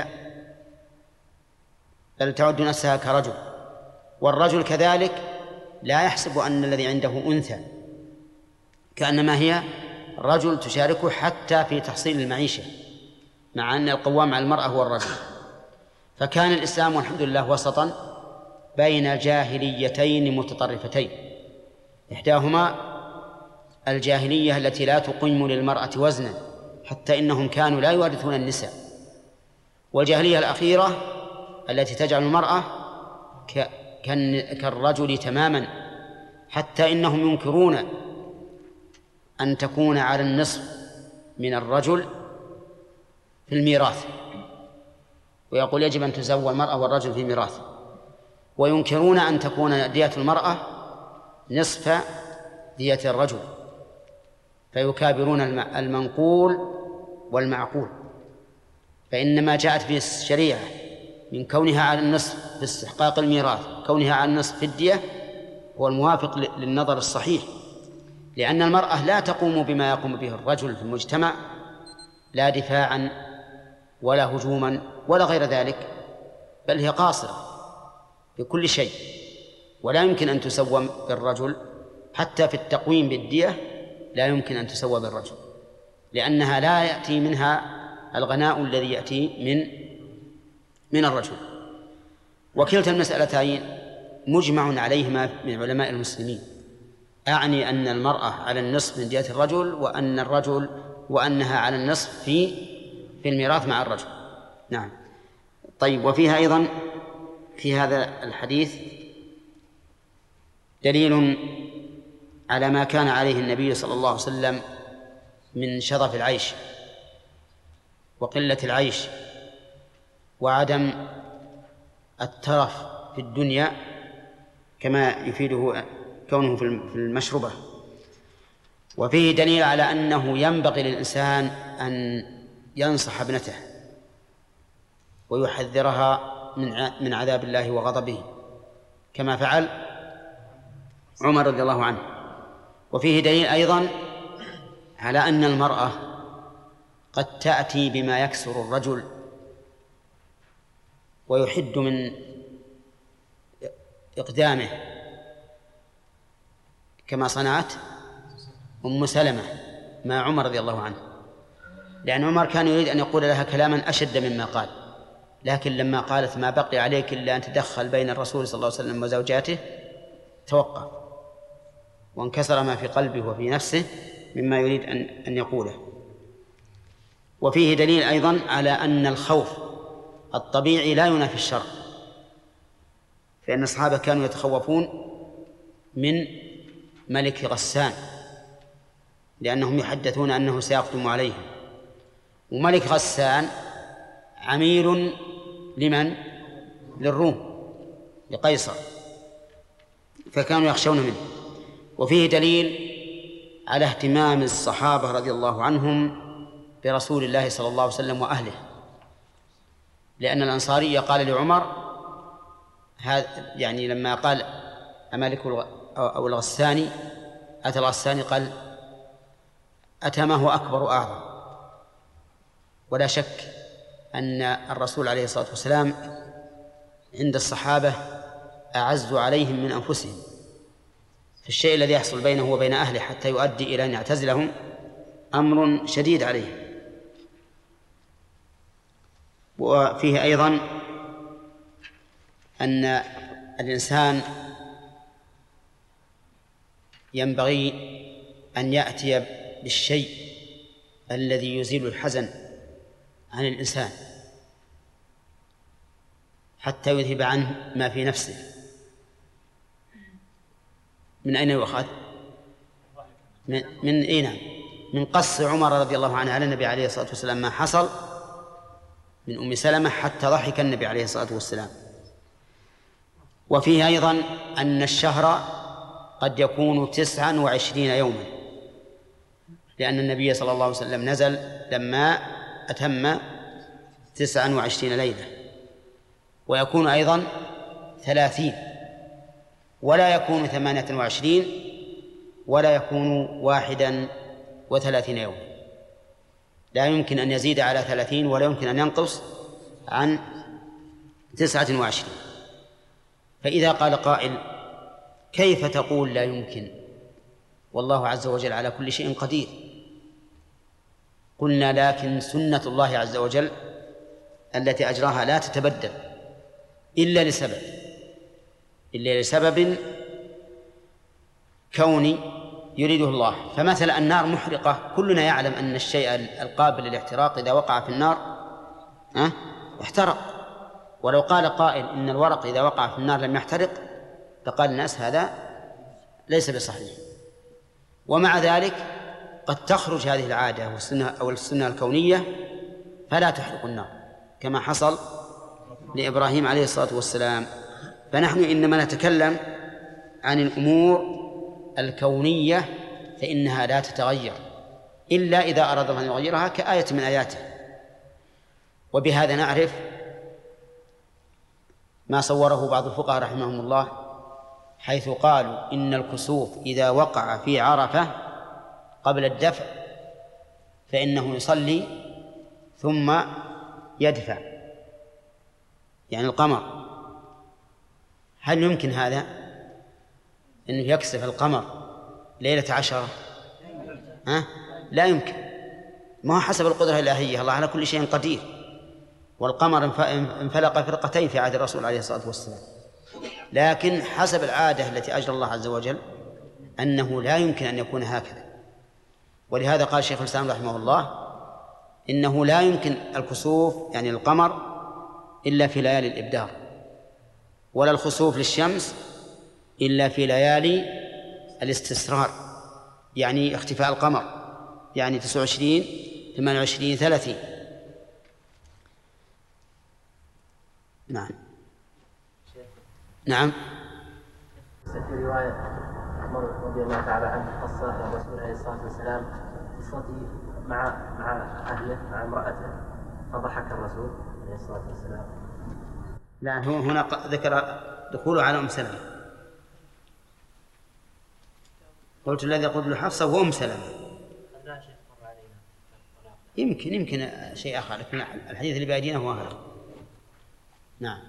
بل تعد نفسها كرجل، والرجل كذلك لا يحسب أن الذي عنده أنثى، كأنما هي رجل تشاركه حتى في تحصيل المعيشة، مع أن القوام على المرأة هو الرجل. فكان الإسلام والحمد لله وسطا بين جاهليتين متطرفتين، إحداهما الجاهلية التي لا تقيم للمرأة وزنا حتى إنهم كانوا لا يورثون النساء، والجاهلية الأخيرة التي تجعل المرأة كالرجل تماما، حتى إنهم ينكرون أن تكون على النصف من الرجل في الميراث، ويقول يجب أن تزوج المرأة والرجل في الميراث، وينكرون أن تكون دية المرأة نصف دية الرجل، فيكابرون المنقول والمعقول. فإنما جاءت به الشريعة من كونها على النصف في استحقاق الميراث، كونها على النصف في الدية، هو الموافق للنظر الصحيح، لأن المرأة لا تقوم بما يقوم به الرجل في المجتمع، لا دفاعا ولا هجوما ولا غير ذلك، بل هي قاصرة بكل شيء، ولا يمكن أن تسوى بالرجل حتى في التقويم بالدية، لا يمكن أن تسوى بالرجل، لأنها لا يأتي منها الغناء الذي يأتي من من الرجل. وكلتا المسألتين مجمع عليهما من علماء المسلمين، أعني أن المرأة على النصف من جهة الرجل، وأن الرجل وأنها على النصف في في الميراث مع الرجل. نعم. طيب، وفيها أيضا في هذا الحديث دليل على ما كان عليه النبي صلى الله عليه وسلم من شرف العيش وقلة العيش وعدم الترف في الدنيا كما يفيده كونه في المشروبة. وفيه دليل على أنه ينبغي للإنسان أن ينصح ابنته ويحذرها من عذاب الله وغضبه كما فعل عمر رضي الله عنه. وفيه دليل أيضا على أن المرأة قد تأتي بما يكسر الرجل ويحد من إقدامه كما صنعت أم سلمة مع عمر رضي الله عنه، لأن عمر كان يريد أن يقول لها كلاما أشد مما قال، لكن لما قالت ما بقي عليك إلا أن تدخل بين الرسول صلى الله عليه وسلم وزوجاته توقف وانكسر ما في قلبه وفي نفسه مما يريد أن أن يقوله. وفيه دليل أيضا على أن الخوف الطبيعي لا ينافي الشر، فإن الصحابة كانوا يتخوفون من ملك غسان لأنهم يحدثون أنه سيقدم عليهم، وملك غسان عميل لمن؟ للروم، لقيصر، فكانوا يخشون منه. وفيه دليل على اهتمام الصحابة رضي الله عنهم برسول الله صلى الله عليه وسلم وأهله، لأن الأنصاري قال لعمر هذا، يعني لما قال أمالك أو الغساني أتى الغساني قال أتى ما هو أكبر وأعظم. ولا شك أن الرسول عليه الصلاة والسلام عند الصحابة أعز عليهم من أنفسهم، في الشيء الذي يحصل بينه وبين أهله حتى يؤدي إلى أن يعتزلهم أمر شديد عليهم. وفيه أيضا أن الإنسان ينبغي أن يأتي بالشيء الذي يزيل الحزن عن الإنسان حتى يذهب عنه ما في نفسه. من أين يؤخذ؟ من, من أين؟ من قص عمر رضي الله عنه على النبي عليه الصلاة والسلام ما حصل من أم سلمة حتى ضحك النبي عليه الصلاة والسلام. وفيه أيضا أن الشهر قد يكون تسعا وعشرين يوما، لأن النبي صلى الله عليه وسلم نزل لما أتم تسعا وعشرين ليلة، ويكون أيضا ثلاثين، ولا يكون ثمانية وعشرين، ولا يكون واحدا وثلاثين يوما، لا يمكن أن يزيد على ثلاثين ولا يمكن أن ينقص عن تسعة وعشرين. فإذا قال قائل كيف تقول لا يمكن والله عز وجل على كل شيء قدير؟ قلنا لكن سنة الله عز وجل التي أجراها لا تتبدل إلا لسبب إلا لسبب كوني يريده الله. فمثلا النار محرقة، كلنا يعلم أن الشيء القابل للاحتراق إذا وقع في النار أه؟ احترق. ولو قال قائل إن الورق إذا وقع في النار لم يحترق لقال الناس هذا ليس بصحيح. ومع ذلك قد تخرج هذه العادة والسنة أو السنة الكونية فلا تحرق النار كما حصل لإبراهيم عليه الصلاة والسلام. فنحن إنما نتكلم عن الأمور الكونية فإنها لا تتغير إلا إذا أراد الله أن يغيرها كآية من آياته. وبهذا نعرف ما صوره بعض الفقهاء رحمهم الله حيث قالوا إن الكسوف إذا وقع في عرفة قبل الدفع فإنه يصلي ثم يدفع، يعني القمر. هل يمكن هذا أنه يكسف القمر ليلة عشرة؟ ها؟ لا يمكن، ما هو حسب القدرة الإلهية، الله على كل شيء قدير. والقمر انفلق فرقتين في عهد الرسول عليه الصلاة والسلام، لكن حسب العادة التي أجرى الله عز وجل أنه لا يمكن أن يكون هكذا. ولهذا قال شيخ الإسلام رحمه الله إنه لا يمكن الكسوف يعني القمر إلا في ليالي الإبدار، ولا الخسوف للشمس إلا في ليالي الاستسرار، يعني اختفاء القمر، يعني تسعة وعشرين ثمانية وعشرين ثلاثين. نعم نعم. في رواية عمر رضي الله تعالى عنه قص الرسول عليه الصلاة والسلام قصتي مع مع أهله مع امرأته فضحك الرسول عليه الصلاة والسلام. لا، هو هنا ذكر دخوله على أم سلمة. قلت الذي قلت له حفصة وأم سلمة. يمكن يمكن شيء آخر، لكن الحديث اللي بأيدينا هو هذا. نعم.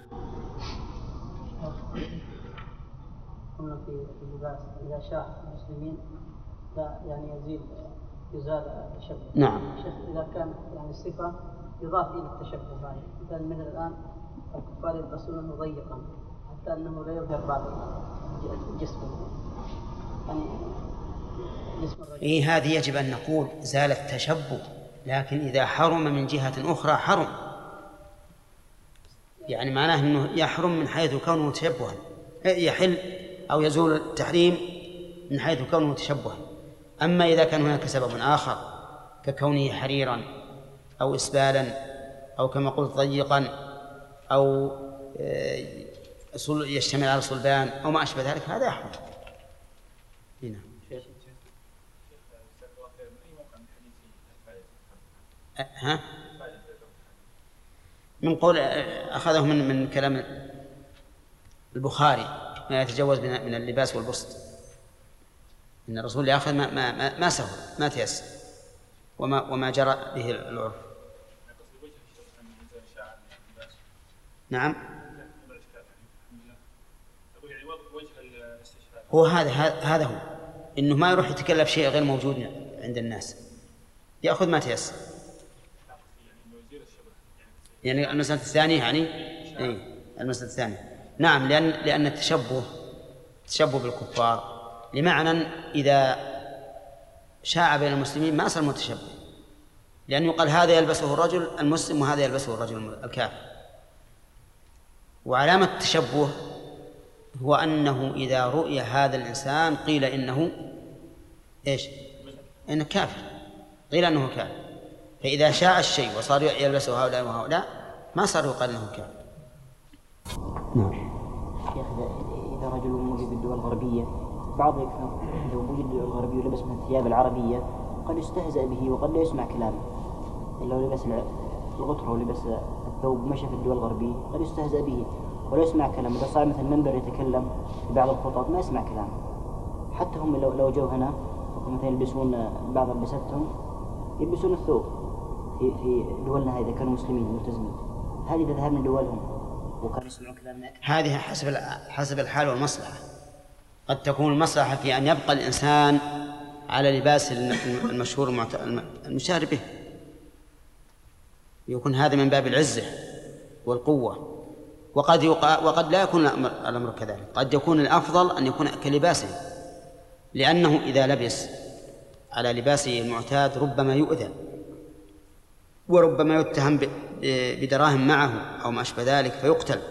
قلنا في اللباس إذا شاع المسلمين لا يعني يزيد يزال التشبه. نعم. شيخ إذا كان يعني الصفة يضاف إلى التشبه هذا، مثلا مثل الآن الكفار يلبسونه ضيقا حتى أنه لا يظهر بعض الجسم يعني جسم الرجل. إيه هذه يجب أن نقول زال التشبه، لكن إذا حرم من جهة أخرى حرم، يعني معناه أنه يحرم من حيث كونه تشبها، يحل أو يزول التحريم من حيث كونه تشبها. أما إذا كان هناك سبب آخر ككونه حريرا أو إسبالا أو كما قلت ضيقا أو يشتمل على صلبان أو ما أشبه ذلك هذا يحرم. هنا ها من قول أخذه من من كلام البخاري ما يتجوز من اللباس والبسط، إن الرسول يأخذ ما ما ما, ما سهل ما تيسر وما وما جرى به العرف. نعم. هو هذا هذا هو إنه ما يروح يتكلف شيء غير موجود عند الناس، يأخذ ما تيسر. يعني المسألة الثانية يعني إيه المسألة الثانية نعم، لأن لأن التشبه تشبه بالكفار لمعنى إذا شاع بين المسلمين ما صار متشبه، لأنه يقال هذا يلبسه الرجل المسلم وهذا يلبسه الرجل الكافر. وعلامة التشبه هو أنه إذا رؤي هذا الإنسان قيل إنه إيش؟ إنه كافر، قيل إنه كافر. فإذا شاع الشيء وصار يلبسه هؤلاء وهؤلاء ما صار يقال إنه كافر. نعم. شيخ إذا رجل موجود بالدول الغربية بعض لو موجود بالدول الغربية ولبس من الثياب العربية قد يستهزأ به وقد لا يسمع كلامه. لو لبس الغترة ولبس الثوب مشى في الدول الغربية قد يستهزأ به ولا يسمع كلامه. إذا صار مثل منبر يتكلم في بعض الخطب ما يسمع كلامه. حتى هم لو لو جو هنا مثلا يلبسون بعض لبستهم يلبسون الثوب في في دولنا هذه كانوا مسلمين ملتزمين، هذه إذا ذهبنا دولهم وكانوا يسمعون كلامنا هذه حسب حسب الحال والمصلحة. قد تكون المصلحة في أن يبقى الإنسان على لباس المشهور المشار به، يكون هذا من باب العزة والقوة. وقد وقد لا يكون الأمر كذلك، قد يكون الأفضل أن يكون كلباسه، لأنه إذا لبس على لباسه المعتاد ربما يؤذى وربما يتهم بدراهم معه أو ما أشبه ذلك فيقتل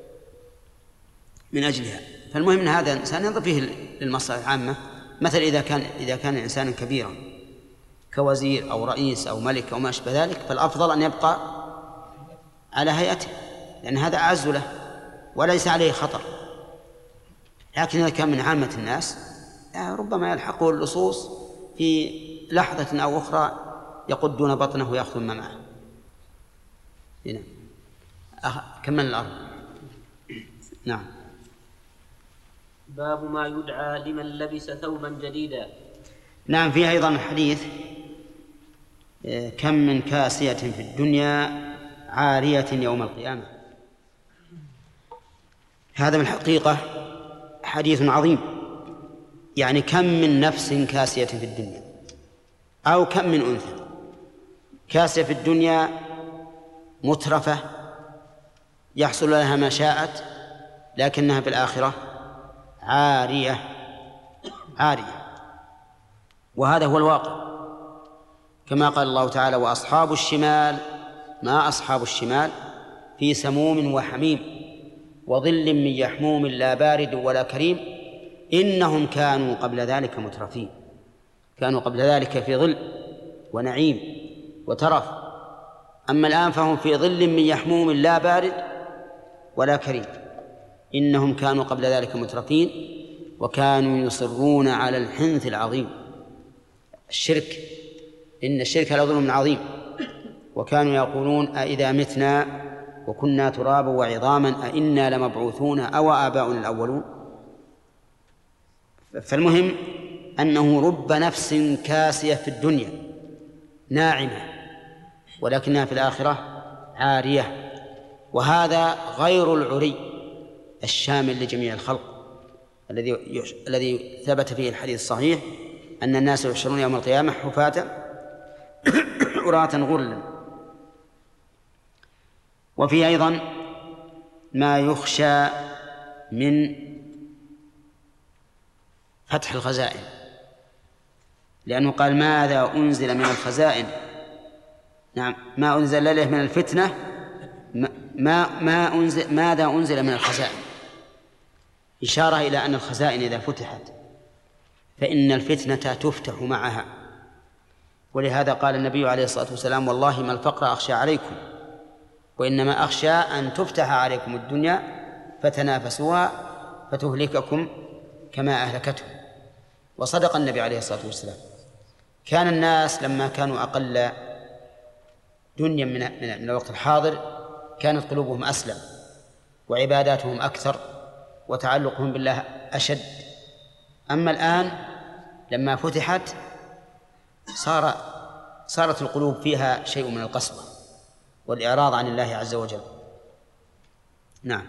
من أجلها. فالمهم أن هذا الإنسان ينظر فيه للمصلحة العامة. مثل إذا كان إذا كان إنسانا كبيرا كوزير أو رئيس أو ملك أو ما أشبه ذلك فالأفضل أن يبقى على هيئته، لأن هذا أعز له وليس عليه خطر. لكن إذا كان من عامة الناس ربما يلحقه اللصوص في لحظة أو أخرى يقدون بطنه ويأخذون ما معه. هنا كمل الأرض. نعم. باب ما يدعى لمن لبس ثوبا جديدا. نعم. فيه أيضا حديث كم من كاسية في الدنيا عارية يوم القيامة. هذا من الحقيقة حديث عظيم، يعني كم من نفس كاسية في الدنيا أو كم من أنثى. كاسية في الدنيا مترفة يحصل لها ما شاءت، لكنها في الآخرة عارية عارية، وهذا هو الواقع، كما قال الله تعالى: وأصحاب الشمال ما أصحاب الشمال في سموم وحميم وظل من يحموم لا بارد ولا كريم إنهم كانوا قبل ذلك مترفين. كانوا قبل ذلك في ظل ونعيم وترف، أما الآن فهم في ظل من يحموم لا بارد ولا كريم. إنهم كانوا قبل ذلك مترفين وكانوا يصرون على الحنث العظيم، الشرك، إن الشرك لظلم عظيم. وكانوا يقولون: أإذا متنا وكنا ترابا وعظاما أإنا لمبعوثون أو آباؤنا الأولون. فالمهم أنه رب نفس كاسية في الدنيا ناعمة ولكنها في الآخرة عارية، وهذا غير العري الشامل لجميع الخلق الذي الذي ثبت فيه الحديث الصحيح أن الناس يحشرون يوم القيامة حفاة عراة غرلا. وفيه أيضا ما يخشى من فتح الخزائن، لأنه قال: ماذا أنزل من الخزائن؟ نعم، ما أنزل له من الفتنة ما ما أنزل ماذا أنزل من الخزائن، إشارة إلى أن الخزائن إذا فتحت فإن الفتنة تفتح معها. ولهذا قال النبي عليه الصلاة والسلام: والله ما الفقر أخشى عليكم وإنما أخشى أن تفتح عليكم الدنيا فتنافسوها فتهلككم كما أهلكتهم. وصدق النبي عليه الصلاة والسلام. كان الناس لما كانوا أقل دنيا من من الوقت الحاضر كانت قلوبهم أسلم وعباداتهم أكثر وتعلقهم بالله أشد. أما الآن لما فتحت صار صارت القلوب فيها شيء من القسوة والإعراض عن الله عز وجل. نعم.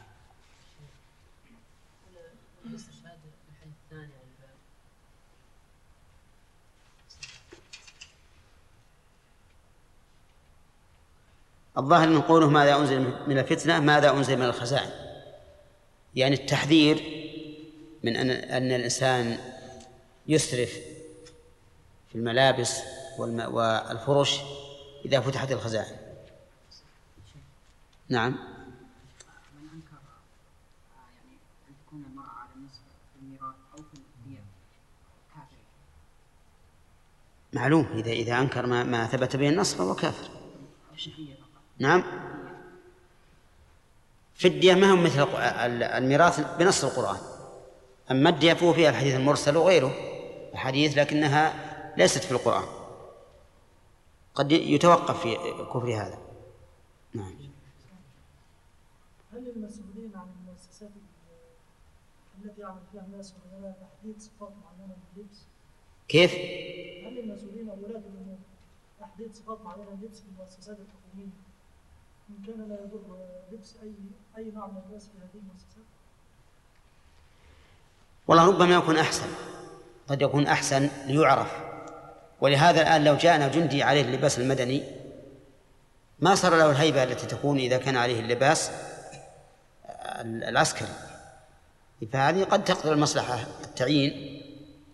الظاهر من قوله ماذا أنزل من الفتنة ماذا أنزل من الخزائن، يعني التحذير من أن أن الإنسان يسرف في الملابس والفرش إذا فتحت الخزائن. نعم. من أنكر يعني أن تكون المرأة على النصف في الميراث أو في الدية كافر. معلوم إذا إذا أنكر ما ما ثبت به النص فهو كافر. نعم. في الدية ما هم مثل الميراث بنص القرآن، أما الدية فهو فيها الحديث المرسل وغيره الحديث لكنها ليست في القرآن، قد يتوقف في كفر هذا. نعم. هل المسؤولين عن المؤسسات التي يعمل فيها الناس وغيرها تحديد صفات معينة لللبس؟ كيف؟ هل المسؤولين أو ولاة الأمور تحديد صفات معينة لللبس في المؤسسات الحكومية إن كان لا يضر لبس أي أي نوع من اللباس في هذه المؤسسات؟ والله ربما يكون أحسن، قد يكون أحسن ليعرف. ولهذا الآن لو جاءنا جندي عليه اللباس المدني ما صار له الهيبة التي تكون إذا كان عليه اللباس العسكري، فهذه قد تقتضي المصلحة التعيين،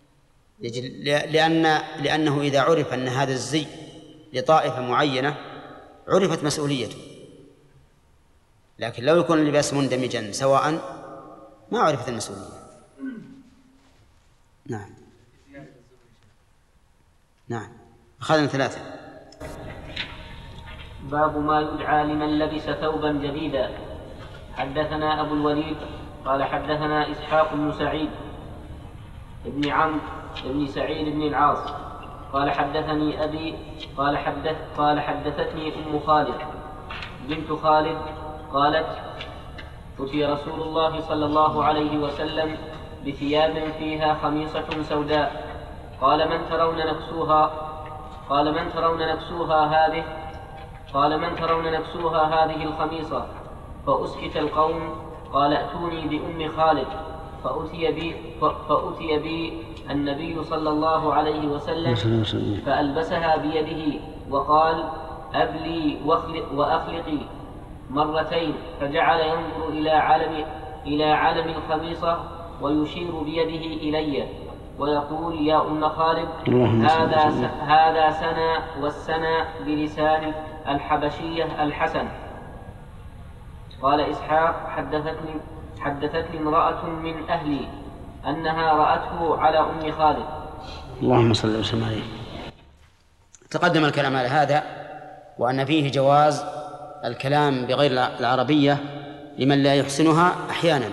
لأن لأنه إذا عرف أن هذا الزي لطائفة معينة عرفت مسؤوليته. لكن لو يكون اللباس مندمجا سواء ما عرفت المسؤولية. نعم. نعم. أخذنا ثلاثة. باب ما يدعى لمن لبس ثوبا جديدا. حدثنا أبو الوليد قال حدثنا إسحاق بن سعيد ابن عمرو بن سعيد بن العاص قال حدثني أبي قال حدث قال حدثتني أم خالد بنت خالد قالت: أتي رسول الله صلى الله عليه وسلم بثياب فيها خميصة سوداء، قال: من ترون نكسوها؟ قال: من ترون نكسوها هذه؟ قال: من ترون نكسوها هذه الخميصة؟ فأسكت القوم. قال: ائتوني بأم خالد. فأتي بي فأتي بي النبي صلى الله عليه وسلم فألبسها بيده وقال: أبلي وأخلقي مرتين، فجعل ينظر إلى علم إلى علم الخميصة ويشير بيده إلي ويقول يا أم خالد هذا هذا سنا والسنا بلسان الحبشية الحسن. قال إسحاق حدثتني حدثتني امرأة من أهلي أنها رأته على أم خالد. اللهم صل وسلم عليه. تقدم الكلام على هذا وأن فيه جواز الكلام بغير العربية لمن لا يحسنها أحيانا،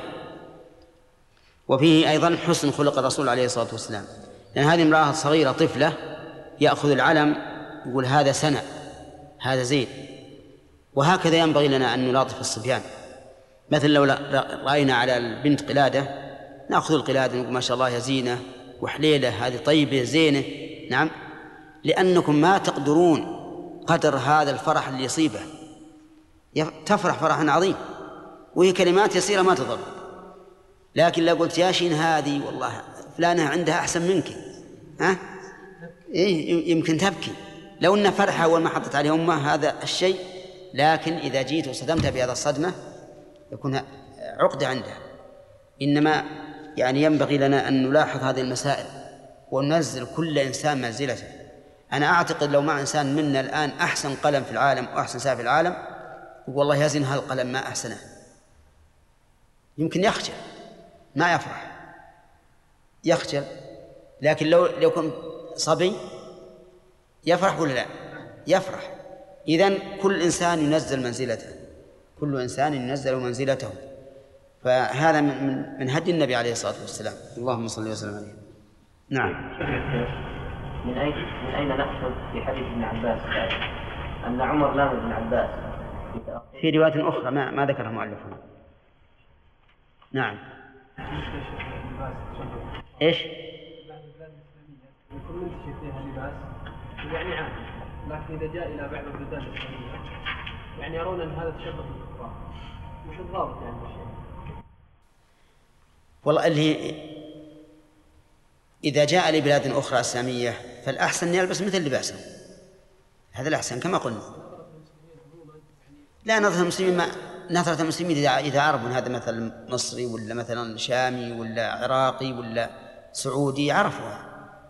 وفيه أيضا حسن خلق الرسول عليه الصلاة والسلام، لأن هذه امرأة صغيرة طفلة يأخذ العلم يقول هذا سنة هذا زيد. وهكذا ينبغي لنا أن نلاطف الصبيان. مثل لو رأينا على البنت قلادة نأخذ القلادة نقول ما شاء الله يا زينة وحليلة هذه طيبة زينة. نعم، لأنكم ما تقدرون قدر هذا الفرح اللي يصيبه، تفرح فرحا عظيم وهي كلمات يسيرة ما تضر. لكن لو قلت يا شين هذه والله فلانة عندها أحسن منك، ها إيه يمكن تبكي لو أن فرحة أول ما حطت عليها أمه هذا الشيء، لكن إذا جيت وصدمتها بهذا الصدمة يكون عقدة عندها. إنما يعني ينبغي لنا أن نلاحظ هذه المسائل وننزل كل إنسان منزلته. أنا أعتقد لو مع إنسان منا الآن أحسن قلم في العالم وأحسن ساعة في العالم والله يزن هذا القلم ما أحسنه، يمكن يخجل ما يفرح يخجل. لكن لو لو كنت صبي يفرح ولا لا؟ يفرح. إذن كل إنسان ينزل منزلته، كل إنسان ينزل منزلته، فهذا من من هدي النبي عليه الصلاة والسلام. اللهم صل وسلم عليه. نعم. من أين من أين نأخذ في حديث ابن عباس أن عمر لام ابن عباس في رواية أخرى ما ما ذكرها مؤلفنا. نعم. إيش؟ يكون منتشر فيها لباس يعني عام، لكن إذا جاء إلى بعض البلدان الإسلامية يعني يرون أن هذا تشبه بالكفار. وش الضابط يعني بالشيء؟ والله اللي إذا جاء لبلاد أخرى إسلامية فالأحسن يلبس مثل لباسهم، هذا الأحسن كما قلنا. لا نظرة المسلمين ما نظرة المسلمين إذا إذا عرفوا هذا مثلا مصري ولا مثلا شامي ولا عراقي ولا سعودي عرفوا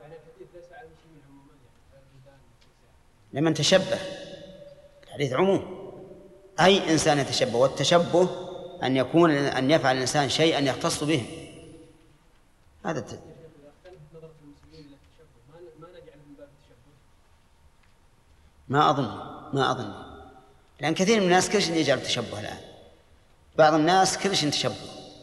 لمن تشبه. الحديث عموم أي إنسان يتشبه، والتشبه أن يكون أن يفعل الإنسان شيئا يختص به. هذا الت... ما أظن ما أظن لأن كثير من الناس كل شيء يجعل تشبه الآن. بعض الناس كل شيء تشبه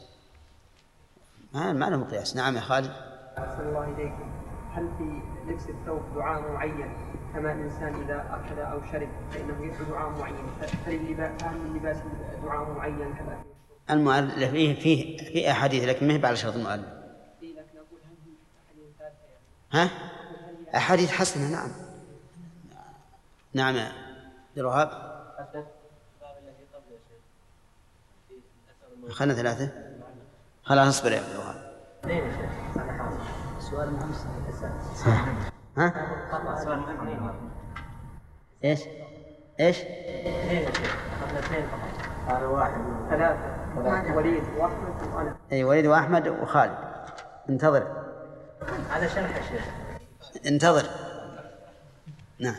ما ما له مقياس. نعم يا خالد. أحسن الله إليكم. هل في لبس الثوب دعاء معين كما الإنسان إذا أكل أو شرب فإنه يدعو دعاء معين؟ هل اللباس هل اللباس دعاء معين كذا؟ المؤلف فيه فيه في أحاديث لكن ما هي على شرط المؤلف. ها؟ أحاديث حسنة. نعم نعم يا رهاب. خلنا ثلاثة خلاص اصبر يا رهاب. سؤال مهم. ها؟ ايش؟ ايش؟ قال واحد ثلاثة وليد وأحمد وأنا. اي وليد وأحمد وخالد. انتظر. هذا شرح يا شيخ. انتظر. نعم.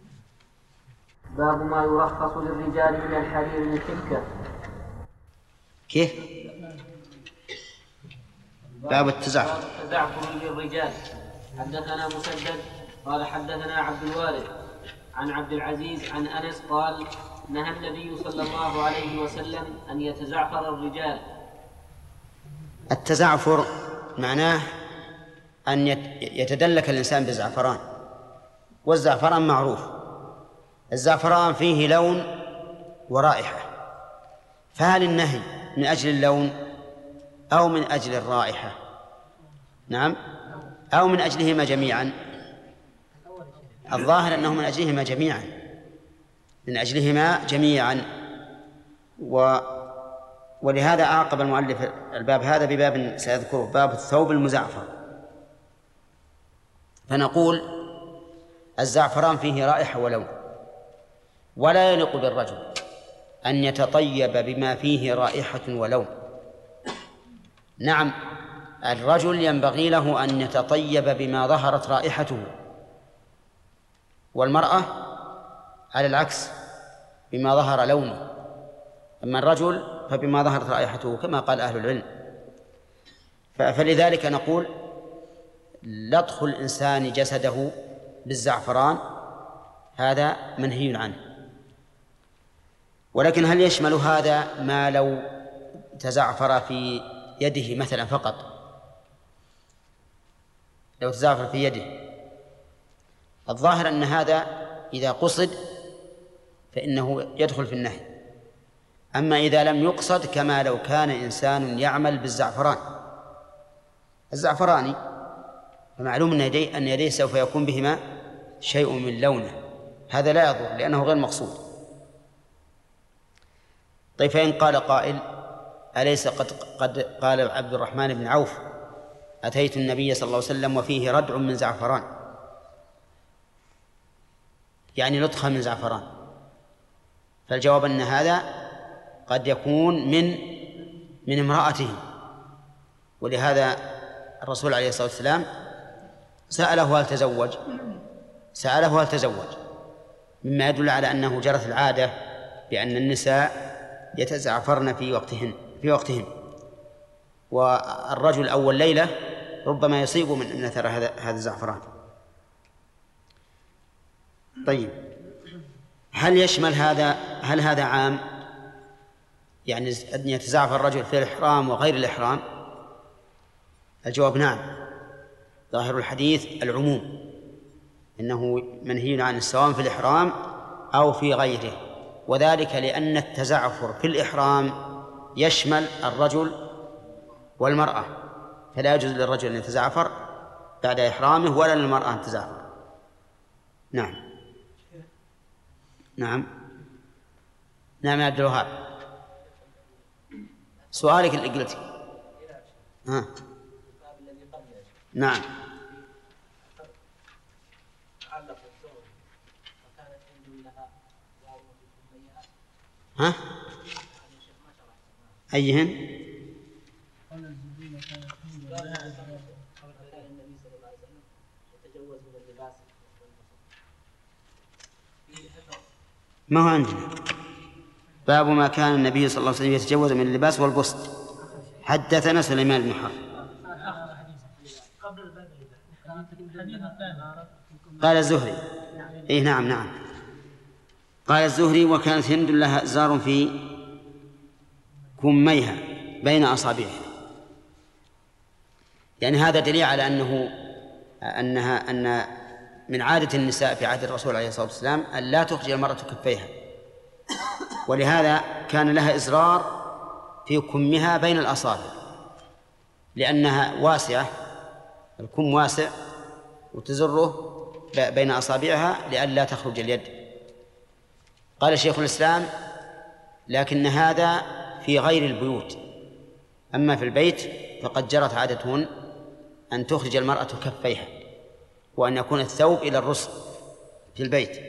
باب ما يرخص للرجال من الحرير الحكة. كيف؟ باب التزعفر. التزعفر للرجال. حدثنا مسدد قال حدثنا عبد الوارث عن عبد العزيز عن أنس قال نهى النبي صلى الله عليه وسلم أن يتزعفر الرجال. التزعفر معناه أن يتدلك الإنسان بالزعفران، والزعفران معروف. الزعفران فيه لون ورائحة، فهل النهي من أجل اللون أو من أجل الرائحة؟ نعم، أو من أجلهما جميعا؟ الظاهر أنه من أجلهما جميعا، من أجلهما جميعا. و ولهذا أعقب المؤلف الباب هذا بباب سيذكره، باب الثوب المزعفر. فنقول الزعفران فيه رائحة ولون، ولا يليق بالرجل أن يتطيب بما فيه رائحة ولون. نعم، الرجل ينبغي له أن يتطيب بما ظهرت رائحته، والمرأة على العكس بما ظهر لونه، أما الرجل فبما ظهرت رائحته كما قال أهل العلم. فلذلك نقول لطخ الإنسان جسده بالزعفران هذا منهي عنه. ولكن هل يشمل هذا ما لو تزعفر في يده مثلا فقط؟ لو تزعفر في يده، الظاهر أن هذا إذا قصد فإنه يدخل في النهي. أما إذا لم يقصد كما لو كان إنسان يعمل بالزعفران الزعفراني، فمعلوم أن يديه, أن يديه سوف يكون بهما شيء من لونه، هذا لا يضر لأنه غير مقصود. طيب فإن قال قائل أليس قد, قد قال عبد الرحمن بن عوف أتيت النبي صلى الله عليه وسلم وفيه ردع من زعفران، يعني لطخة من زعفران؟ فالجواب أن هذا قد يكون من من امرأته، ولهذا الرسول عليه الصلاة والسلام سأله هل تزوج سأله هل تزوج مما يدل على أنه جرت العادة بأن النساء يتزعفرن في وقتهن في وقتهن والرجل أول ليلة ربما يصيب من أثر هذا هذا الزعفران. طيب هل يشمل هذا هل هذا عام، يعني أن يتزعفر الرجل في الإحرام وغير الإحرام؟ الجواب نعم، ظاهر الحديث العموم، إنه منهي عن السواء في الإحرام أو في غيره، وذلك لأن التزعفر في الإحرام يشمل الرجل والمرأة، فلا يجوز للرجل أن يتزعفر بعد إحرامه ولا للمرأة أن تزعفر. نعم نعم نعم يا عبد الوهاب، سؤالك اللي قلت. ها نعم ها أيهن؟ ما هو عندنا باب ما كان النبي صلى الله عليه وسلم يتجوز من اللباس والبسط. حدثنا سليمان بن حرب قال الزهري إيه نعم نعم قال الزهري وكانت هند لها إزار في كميها بين أصابعها، يعني هذا دليل على أنه أنها أن من عادة النساء في عهد الرسول عليه الصلاة والسلام أن لا تخرج المرأة كفيها، ولهذا كان لها إزرار في كمها بين الأصابع لأنها واسعة، الكم واسع وتزره بين أصابعها لئلا تخرج اليد. قال شيخ الإسلام لكن هذا في غير البيوت، أما في البيت فقد جرت عادتهن أن تخرج المرأة كفيها وأن يكون الثوب إلى الرسل في البيت.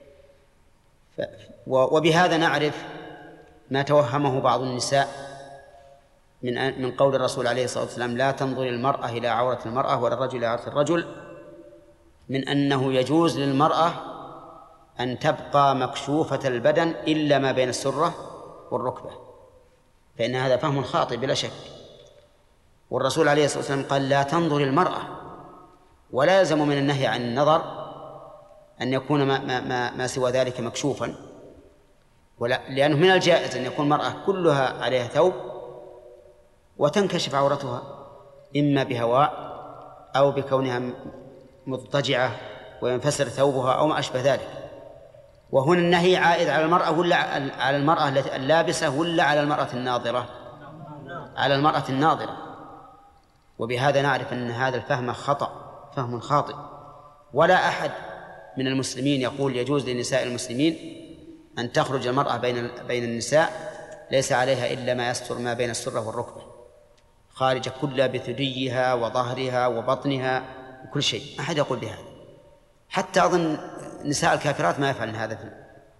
وبهذا نعرف ما توهمه بعض النساء من من قول الرسول عليه الصلاة والسلام لا تنظر المرأة إلى عورة المرأة ولا الرجل إلى عورة الرجل، من أنه يجوز للمرأة أن تبقى مكشوفة البدن إلا ما بين السرة والركبة، فإن هذا فهم خاطئ بلا شك. والرسول عليه الصلاة والسلام قال لا تنظر المرأة، ولا يلزم من النهي عن النظر أن يكون ما, ما, ما, ما سوى ذلك مكشوفا، ولا لأنه من الجائز أن يكون المرأة كلها عليها ثوب وتنكشف عورتها إما بهواء أو بكونها مضطجعة وينفسر ثوبها أو ما أشبه ذلك. وهنا النهي عائد على المرأة ولا على المرأة اللابسة ولا على المرأة الناظرة؟ على المرأة الناظرة. وبهذا نعرف أن هذا الفهم خطأ، فهم خاطئ، ولا أحد من المسلمين يقول يجوز لنساء المسلمين أن تخرج المرأة بين بين النساء ليس عليها إلا ما يستر ما بين السرة والركبة، خارج كلها بثديها وظهرها وبطنها وكل شيء، أحد يقول بهذا. حتى أظن نساء الكافرات ما يفعلن هذا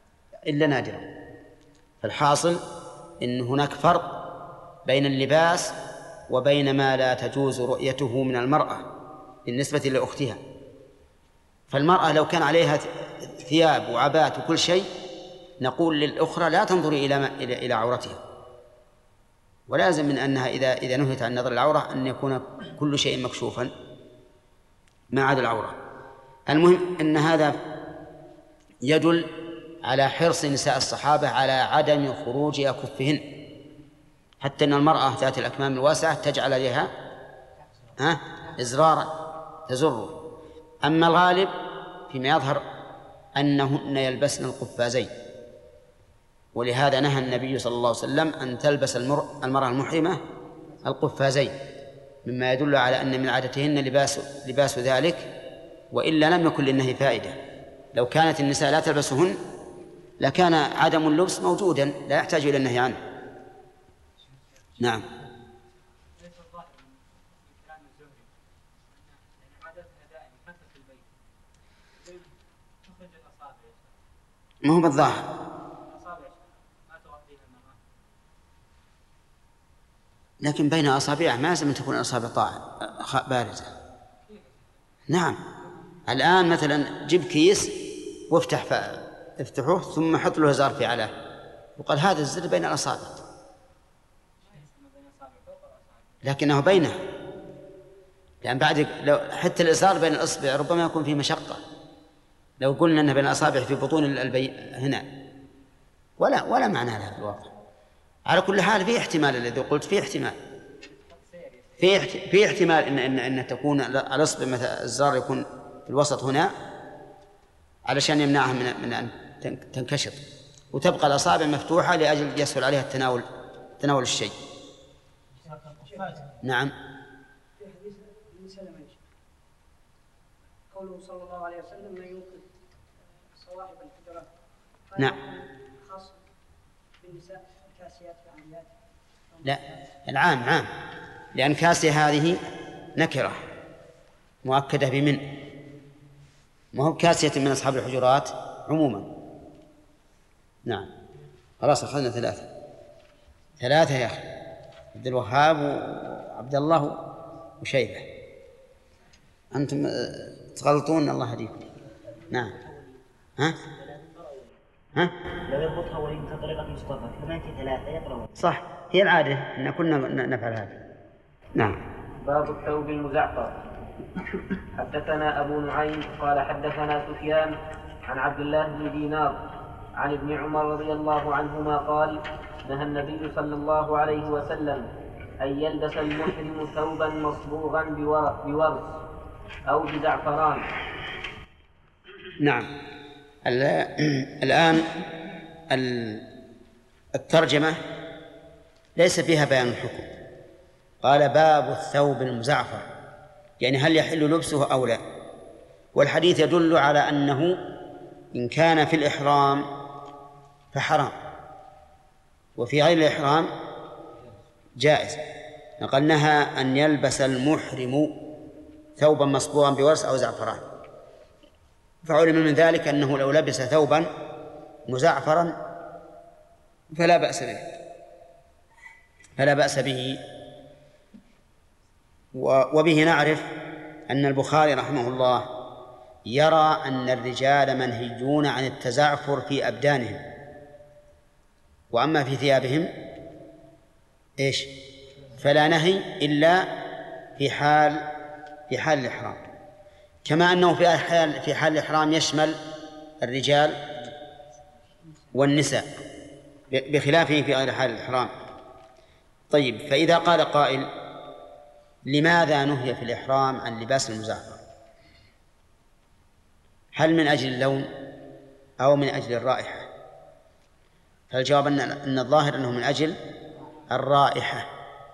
إلا نادرا. فالحاصل إن هناك فرق بين اللباس وبين ما لا تجوز رؤيته من المرأة بالنسبة لأختها. فالمرأة لو كان عليها ثياب وعبات وكل شيء نقول للأخرى لا تنظري إلى إلى إلى عورتها، ولازم من أنها إذا إذا نهت عن نظر العورة أن يكون كل شيء مكشوفا ما عدا العورة. المهم أن هذا يدل على حرص نساء الصحابة على عدم خروج أكفهن، حتى أن المرأة ذات الأكمام الواسعة تجعل عليها ها إزرارا تزره. أما الغالب فيما يظهر أنهن يلبسن القفازين، ولهذا نهى النبي صلى الله عليه وسلم أن تلبس المرأة المحرمة القفازين، مما يدل على أن من عادتهن لباس, لباس ذلك، وإلا لم يكن للنهي فائدة. لو كانت النساء لا تلبسهن لكان عدم اللبس موجودا لا يحتاج إلى النهي عنه. نعم. ما هو بالظاهر، لكن بين أصابعه ما لازم تكون الأصابع طاعة بارزة. نعم. الآن مثلا جيب كيس وافتح ف... افتحوه ثم حط له زار في علاه وقال هذا الزر بين الأصابع، لكنه بينه، لأن بعد لو حتى الإزار بين الأصبع ربما يكون فيه مشقة. لو قلنا أنه بين الأصابع في بطون البي... هنا ولا ولا معنى لها في الواقع. على كل حال في احتمال الذي قلت، في احتمال في في احتمال ان ان ان تكون الاصبع مثلا الزر يكون في الوسط هنا علشان يمنعها من من ان تنكشط، وتبقى الاصابع مفتوحه لاجل يسهل عليها التناول تناول الشيء. نعم. في حديث ابن سلمة قوله صلى الله عليه وسلم من يوقظ صواحب الحجرات. نعم. خاص بالنساء الكاسيات والعاريات. لا، العام عام، لأن كاسية هذه نكرة مؤكدة بمن، ما هو كاسية من أصحاب الحجرات عموما. نعم. خلاص أخذنا ثلاثة ثلاثة يا أخي، عبد الوهاب وعبد الله وشيبة. أنتم تغلطون الله يهديكم. نعم. ها ها لو يضبطها ولي بطريقة مصطفى كما أنت ثلاثة يقرأون. صح، هي العادة أن كنا نفعل هذا. نعم. باب الثوب المزعفر. حدثنا أبو نعيم قال حدثنا سفيان عن عبد الله بن دينار عن ابن عمر رضي الله عنهما قال نهى النبي صلى الله عليه وسلم أن يلبس المحرم ثوبا مصبوغا بورس أو بزعفران. نعم. الآن الترجمة ليس فيها بيان الحكم، قال باب الثوب المزعفر، يعني هل يحل لبسه أو لا. والحديث يدل على أنه إن كان في الإحرام فحرام، وفي غير الإحرام جائز. قال نهى أن يلبس المحرم ثوبا مصبوغا بورس أو زعفران، فعلم من ذلك أنه لو لبس ثوبا مزعفرا فلا بأس به فلا بأس به وبه نعرف أن البخاري رحمه الله يرى أن الرجال منهيون عن التزعفر في أبدانهم، وأما في ثيابهم إيش فلا نهي إلا في حال في حال الإحرام، كما أنه في حال في حال الإحرام يشمل الرجال والنساء بخلافه في غير حال الإحرام. طيب، فإذا قال قائل لماذا نهي في الإحرام عن لباس المزعفر؟ هل من أجل اللون أو من أجل الرائحة؟ فالجواب أن الظاهر أنه من أجل الرائحة.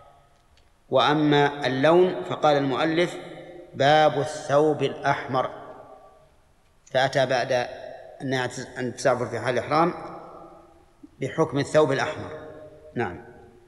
وأما اللون فقال المؤلف باب الثوب الأحمر، فأتى بعد أن التزعفر في حال الإحرام بحكم الثوب الأحمر. نعم.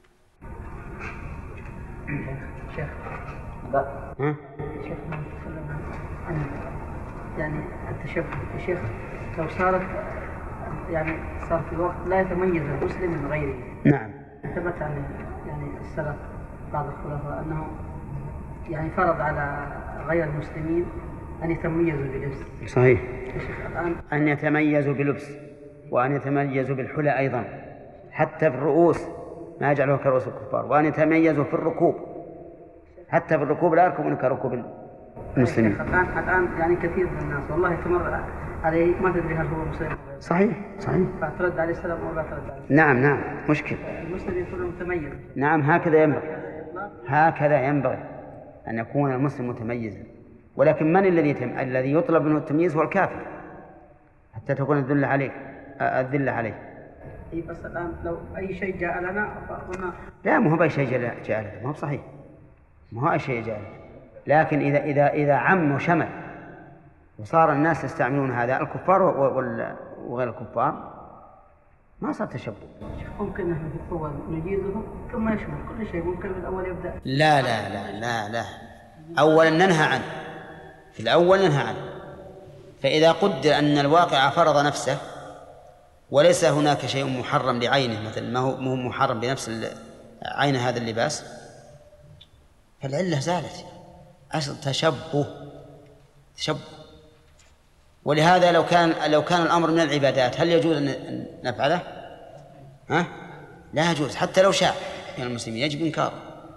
شيخ ها؟ شيخ يعني التشبه يا شيخ، لو صارت يعني صار في وقت لا يتميز المسلم من غيره. نعم. ثبت عن يعني السلف بعض الخلفاء أنه يعني فرض على غير المسلمين أن يتميزوا بلبس. صحيح. أن يتميزوا بلبس وأن يتميزوا بالحلى أيضا حتى في الرؤوس ما يجعلوها كرؤوس الكفار، وأن يتميزوا في الركوب حتى في الركوب لا يركبون كركوب المسلمين. الآن الآن يعني كثير من الناس والله تمر عليه ما تدري هل هو مسلم. صحيح صحيح. فترد عليه السلام ولا ترد عليه. نعم نعم مشكل. المسلم يكون متميز. نعم هكذا ينبغي، هكذا ينبغي أن يكون المسلم متميزا، ولكن من الذي يتم... الذي يطلب منه التمييز هو الكافر حتى تكون الذلة عليه الذلة عليه. اي بس الآن لو أي شيء جاء لنا فقلنا لا ما هو بأي شيء جاء لنا، ما هو صحيح، ما هو أي شيء جاء لنا، لكن إذا إذا إذا عم وشمل وصار الناس يستعملون هذا الكفار وغير الكفار ما صار تشبه. ممكن نحن في الأول نجيزه ثم يشمل كل شيء، ممكن من الأول يبدأ. لا لا لا لا لا أولا ننهى عنه، في الأول ننهى عنه، فإذا قدر أن الواقع فرض نفسه وليس هناك شيء محرم لعينه مثل ما هو مو محرم بنفس عين هذا اللباس فالعلة زالت، أصل تشبه تشبه. ولهذا لو كان لو كان الأمر من العبادات هل يجوز أن نفعله؟ ها؟ لا يجوز حتى لو شاء من المسلمين، يجب إنكاره.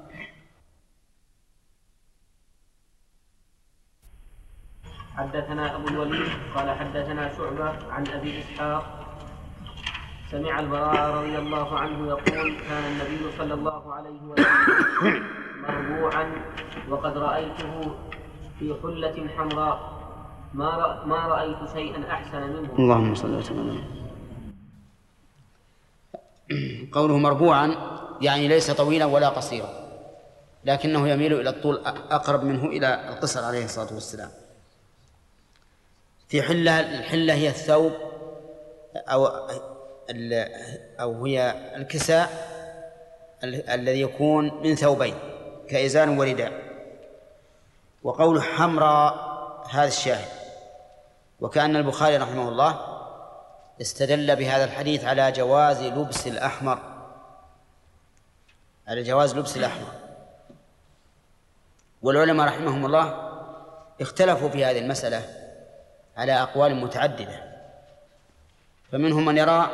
حدثنا أبو الوليد قال حدثنا شعبة عن أبي إسحاق سمع البراء رضي الله عنه يقول كان النبي صلى الله عليه وسلم مربوعا وقد رأيته في حلة حمراء ما رأ... ما رأيت شيئا أحسن منه. اللهم صل وسلم. قوله مربوعا يعني ليس طويلا ولا قصيرا، لكنه يميل إلى الطول أقرب منه إلى القصر عليه الصلاة والسلام. في حلة، الحلة هي الثوب أو أو هي الكساء الذي يكون من ثوبين كإزار ورداء. وقوله حمراء هذا الشاهد، وكأن البخاري رحمه الله استدل بهذا الحديث على جواز لبس الأحمر، على جواز لبس الأحمر. والعلماء رحمهم الله اختلفوا في هذه المسألة على أقوال متعددة، فمنهم من يرى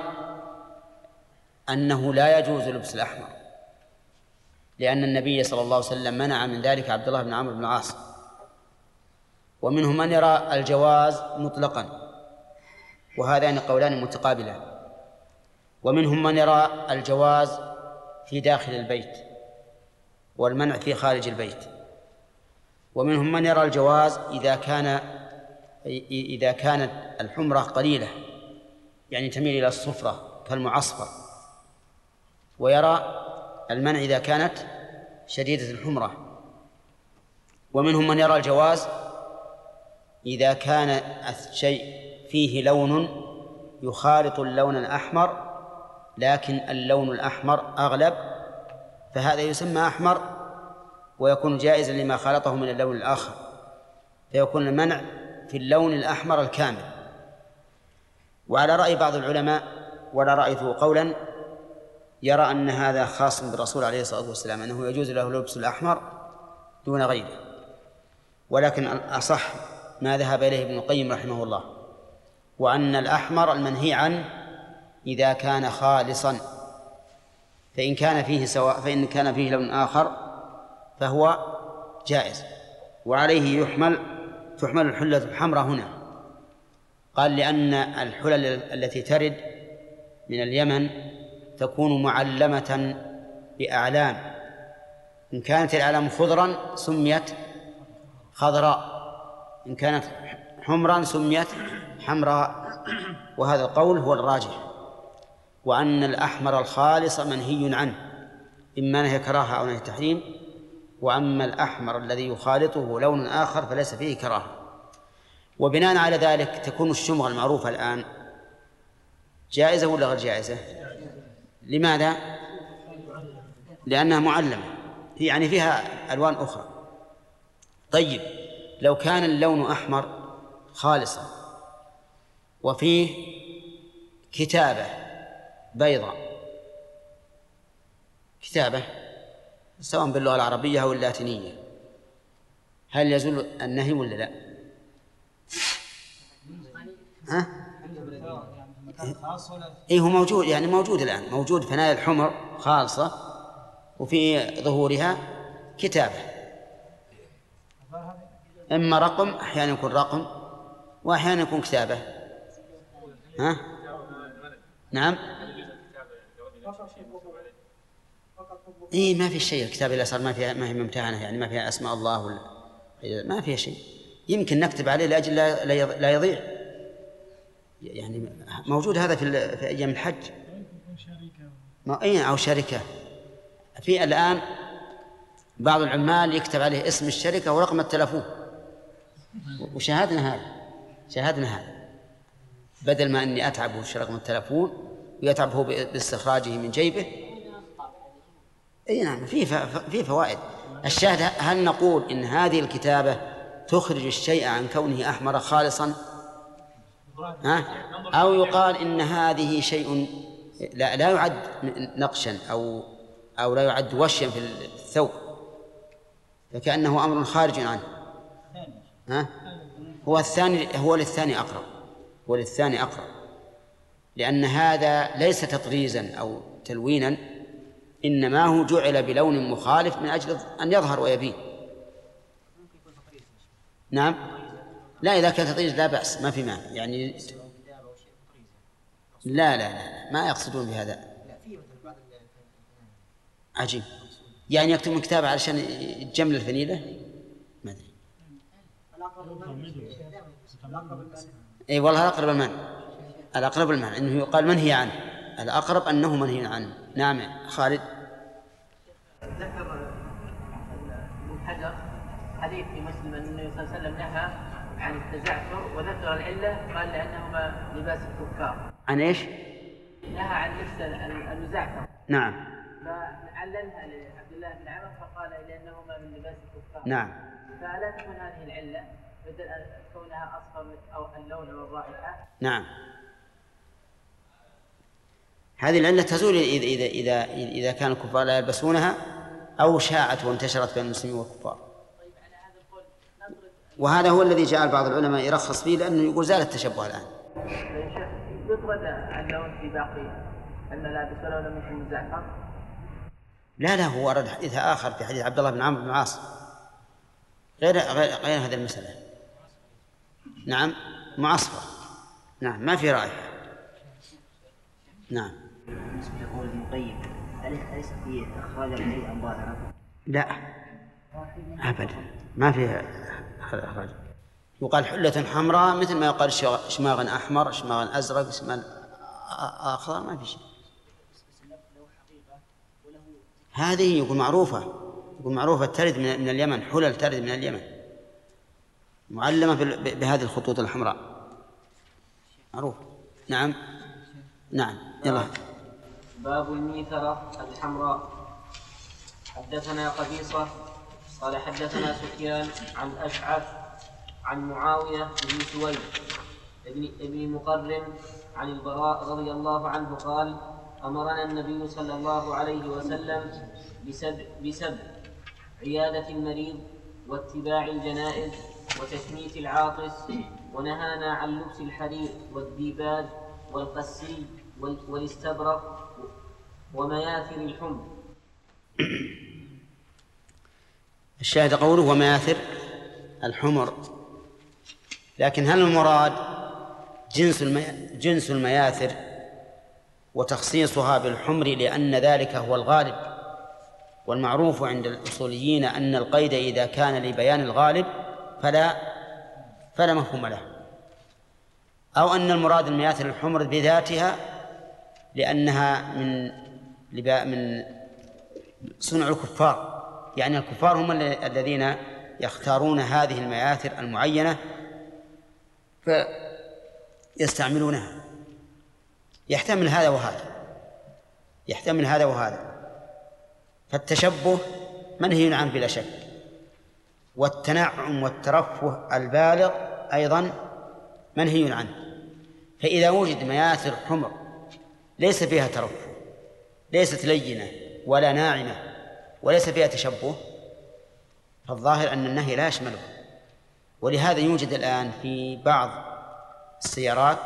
أنه لا يجوز لبس الأحمر لأن النبي صلى الله عليه وسلم منع من ذلك عبد الله بن عمرو بن العاص، ومنهم من يرى الجواز مطلقا، وهذان قولان متقابلان، ومنهم من يرى الجواز في داخل البيت والمنع في خارج البيت، ومنهم من يرى الجواز إذا كان إذا كانت الحمرة قليلة يعني تميل إلى الصفرة كالمعصفر، ويرى المنع إذا كانت شديدة الحمرة، ومنهم من يرى الجواز إذا كان الشيء فيه لون يخالط اللون الأحمر لكن اللون الأحمر أغلب، فهذا يسمى أحمر ويكون جائزا لما خالطه من اللون الآخر، فيكون المنع في اللون الأحمر الكامل. وعلى رأي بعض العلماء ولا رأيت قولا يرى أن هذا خاص بالرسول عليه الصلاة والسلام، أنه يجوز له لبس الأحمر دون غيره، ولكن الأصح ما ذهب إليه ابن القيم رحمه الله، وأن الأحمر المنهي عنه إذا كان خالصا، فإن كان فيه سواء فإن كان فيه لون آخر فهو جائز. وعليه يحمل تحمل الحلة الحمراء هنا، قال لأن الحلل التي ترد من اليمن تكون معلمة بأعلام، إن كانت الأعلام خضرا سميت خضراء، إن كانت حمرا سميت حمراء، وهذا القول هو الراجح. وأن الأحمر الخالص منهي عنه إما نهي كراهة أو نهي تحريم، وأما الأحمر الذي يخالطه لون آخر فليس فيه كراهة. وبناء على ذلك تكون الشمغة المعروفة الآن جائزة ولا غير جائزة؟ لماذا؟ لأنها معلمة يعني فيها ألوان أخرى. طيب لو كان اللون أحمر خالصا وفيه كتابة بيضاء، كتابة سواء باللغة العربية أو اللاتينية، هل يزول النهي ولا لا؟ ها؟ إيه هو موجود، يعني موجود الآن، موجود فنايا الحمر خالصة وفي ظهورها كتابة، إما رقم، أحيانا يكون رقم وأحيانا يكون كتابة. ها؟ نعم. إيه ما في شيء، الكتابة اللي صار ما فيها، ما هي ممتهنة، يعني ما فيها أسماء الله ولا ما فيها شيء، يمكن نكتب عليه لأجل لا يضيع، يعني موجود هذا في في أيام الحج. ما أي أو شركة، في الآن بعض العمال يكتب عليه اسم الشركة ورقم التلفون، وشاهدنا هذا، شاهدنا هذا، بدل ما أني أتعب وش رقم التلفون ويتعب هو باستخراجه من جيبه. أي نعم، في في فوائد. الشاهد، هل نقول إن هذه الكتابة تخرج الشيء عن كونه أحمر خالصا، ها؟ أو يقال إن هذه شيء لا لا يعد نقشا أو أو لا يعد وشيا في الثوب، فكأنه أمر خارج عنه. ها؟ هو الثاني، هو للثاني أقرب، هو للثاني أقرب، لأن هذا ليس تطريزا أو تلوينا، إنما هو جعل بلون مخالف من أجل أن يظهر ويبين. نعم. لا، إذا كان تطريز لا بأس، ما في مانع، يعني لا لا لا ما يقصدون بهذا. عجيب، يعني يكتبون كتاب علشان يتجمل الفنيلة، ما أدري. أي والله الأقرب المنع، الأقرب المنع، إنه يقال منهي عنه، الأقرب أنه منهي عنه. نعم. خالد. ذكر ابن حجر حديث في مسلم أن النبي صلى الله عليه وسلم نهى عن التزعفر، وذكر العلة قال لأنهما لباس الكفار. عن إيش؟ نهى عن لبس المزعفر. نعم. فعللها لعبد الله بن عمر فقال لأنهما من لباس الكفار. نعم. فلا تكون هذه العلة بدل أن كونها أصفر أو اللون والرائحة. نعم. هذه العلة تزول إذا إذا إذا إذا كان الكفار لا يلبسونها أو شاعت وانتشرت بين المسلمين والكفار. وهذا هو الذي جعل بعض العلماء يرخص فيه، لأنه يقول زال التشبه الآن. يطرد اللون في باقي أن لابس ولو لم يكن مزعفر. لا لا، هو ورد حديث آخر في حديث عبد الله بن عمرو بن العاص غير غير غير هذه المسألة. نعم، معصفر. نعم، ما في رائحة. نعم. بالنسبة لقول ابن القيم، أليس في إخراج العين أنباطها؟ لا أبدا، ما فيها إخراج. يقال حلة حمراء مثل ما يقال شماغ أحمر، شماغ أزرق، شماغ أخضر، ما في شيء. هذه يقول معروفة، يقول معروفة ترد من اليمن، حلل ترد من اليمن معلمة بهذه الخطوط الحمراء، معروف. نعم. نعم. يلا. باب الميثرة الحمراء. حدثنا قبيصة قال حدثنا سفيان عن أشعث عن معاوية بن سويد ابن ابن مقرن عن البراء رضي الله عنه قال: أمرنا النبي صلى الله عليه وسلم بسبع, بسبع عيادة المريض واتباع الجنائز وتشميت العاطس، ونهانا عن لبس الحرير والديباج والقسي والاستبرق ومياثر الحمر. الشاهد قوله ومياثر الحمر، لكن هل المراد جنس المي... جنس المياثر وتخصيصها بالحمر لأن ذلك هو الغالب؟ والمعروف عند الأصوليين أن القيد إذا كان لبيان الغالب فلا فلا مفهوم له، أو أن المراد المياثر الحمر بذاتها لأنها من لباء من صنع الكفار، يعني الكفار هم الذين يختارون هذه المياثر المعينة فيستعملونها. يحتمل هذا وهذا، يحتمل هذا وهذا، فالتشبه منهي عنه بلا شك، والتنعم والترفه البالغ أيضا منهي عنه. فإذا وجد مياثر حمر ليس فيها ترف، ليست لينة ولا ناعمة وليس فيها تشبه، فالظاهر أن النهي لا يشمله. ولهذا يوجد الآن في بعض السيارات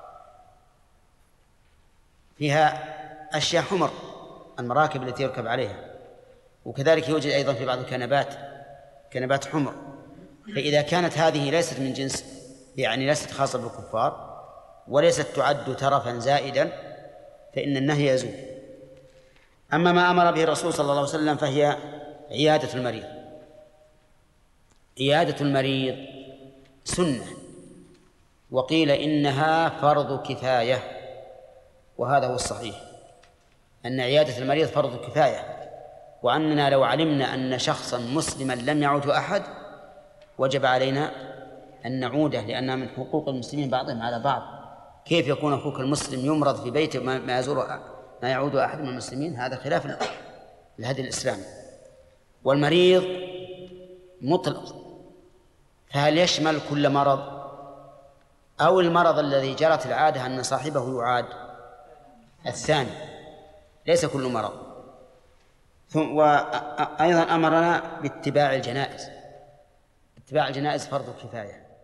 فيها أشياء حمر، المراكب التي يركب عليها، وكذلك يوجد أيضا في بعض الكنبات كنبات حمر. فإذا كانت هذه ليست من جنس، يعني ليست خاصة بالكفار وليست تعد ترفا زائدا، فإن النهي يزول. أما ما أمر به الرسول صلى الله عليه وسلم فهي عيادة المريض. عيادة المريض سنة، وقيل إنها فرض كفاية، وهذا هو الصحيح، أن عيادة المريض فرض كفاية، وأننا لو علمنا أن شخصا مسلما لم يعوده أحد وجب علينا أن نعوده، لأنها من حقوق المسلمين بعضهم على بعض. كيف يكون أخوك المسلم يمرض في بيته ما يزوره ما يعود أحد من المسلمين؟ هذا خلاف الهدي الإسلامي. والمريض مطلق، فهل يشمل كل مرض أو المرض الذي جرت العادة أن صاحبه يعاد؟ الثاني، ليس كل مرض. وأيضا أمرنا باتباع الجنائز. اتباع الجنائز فرض كفاية.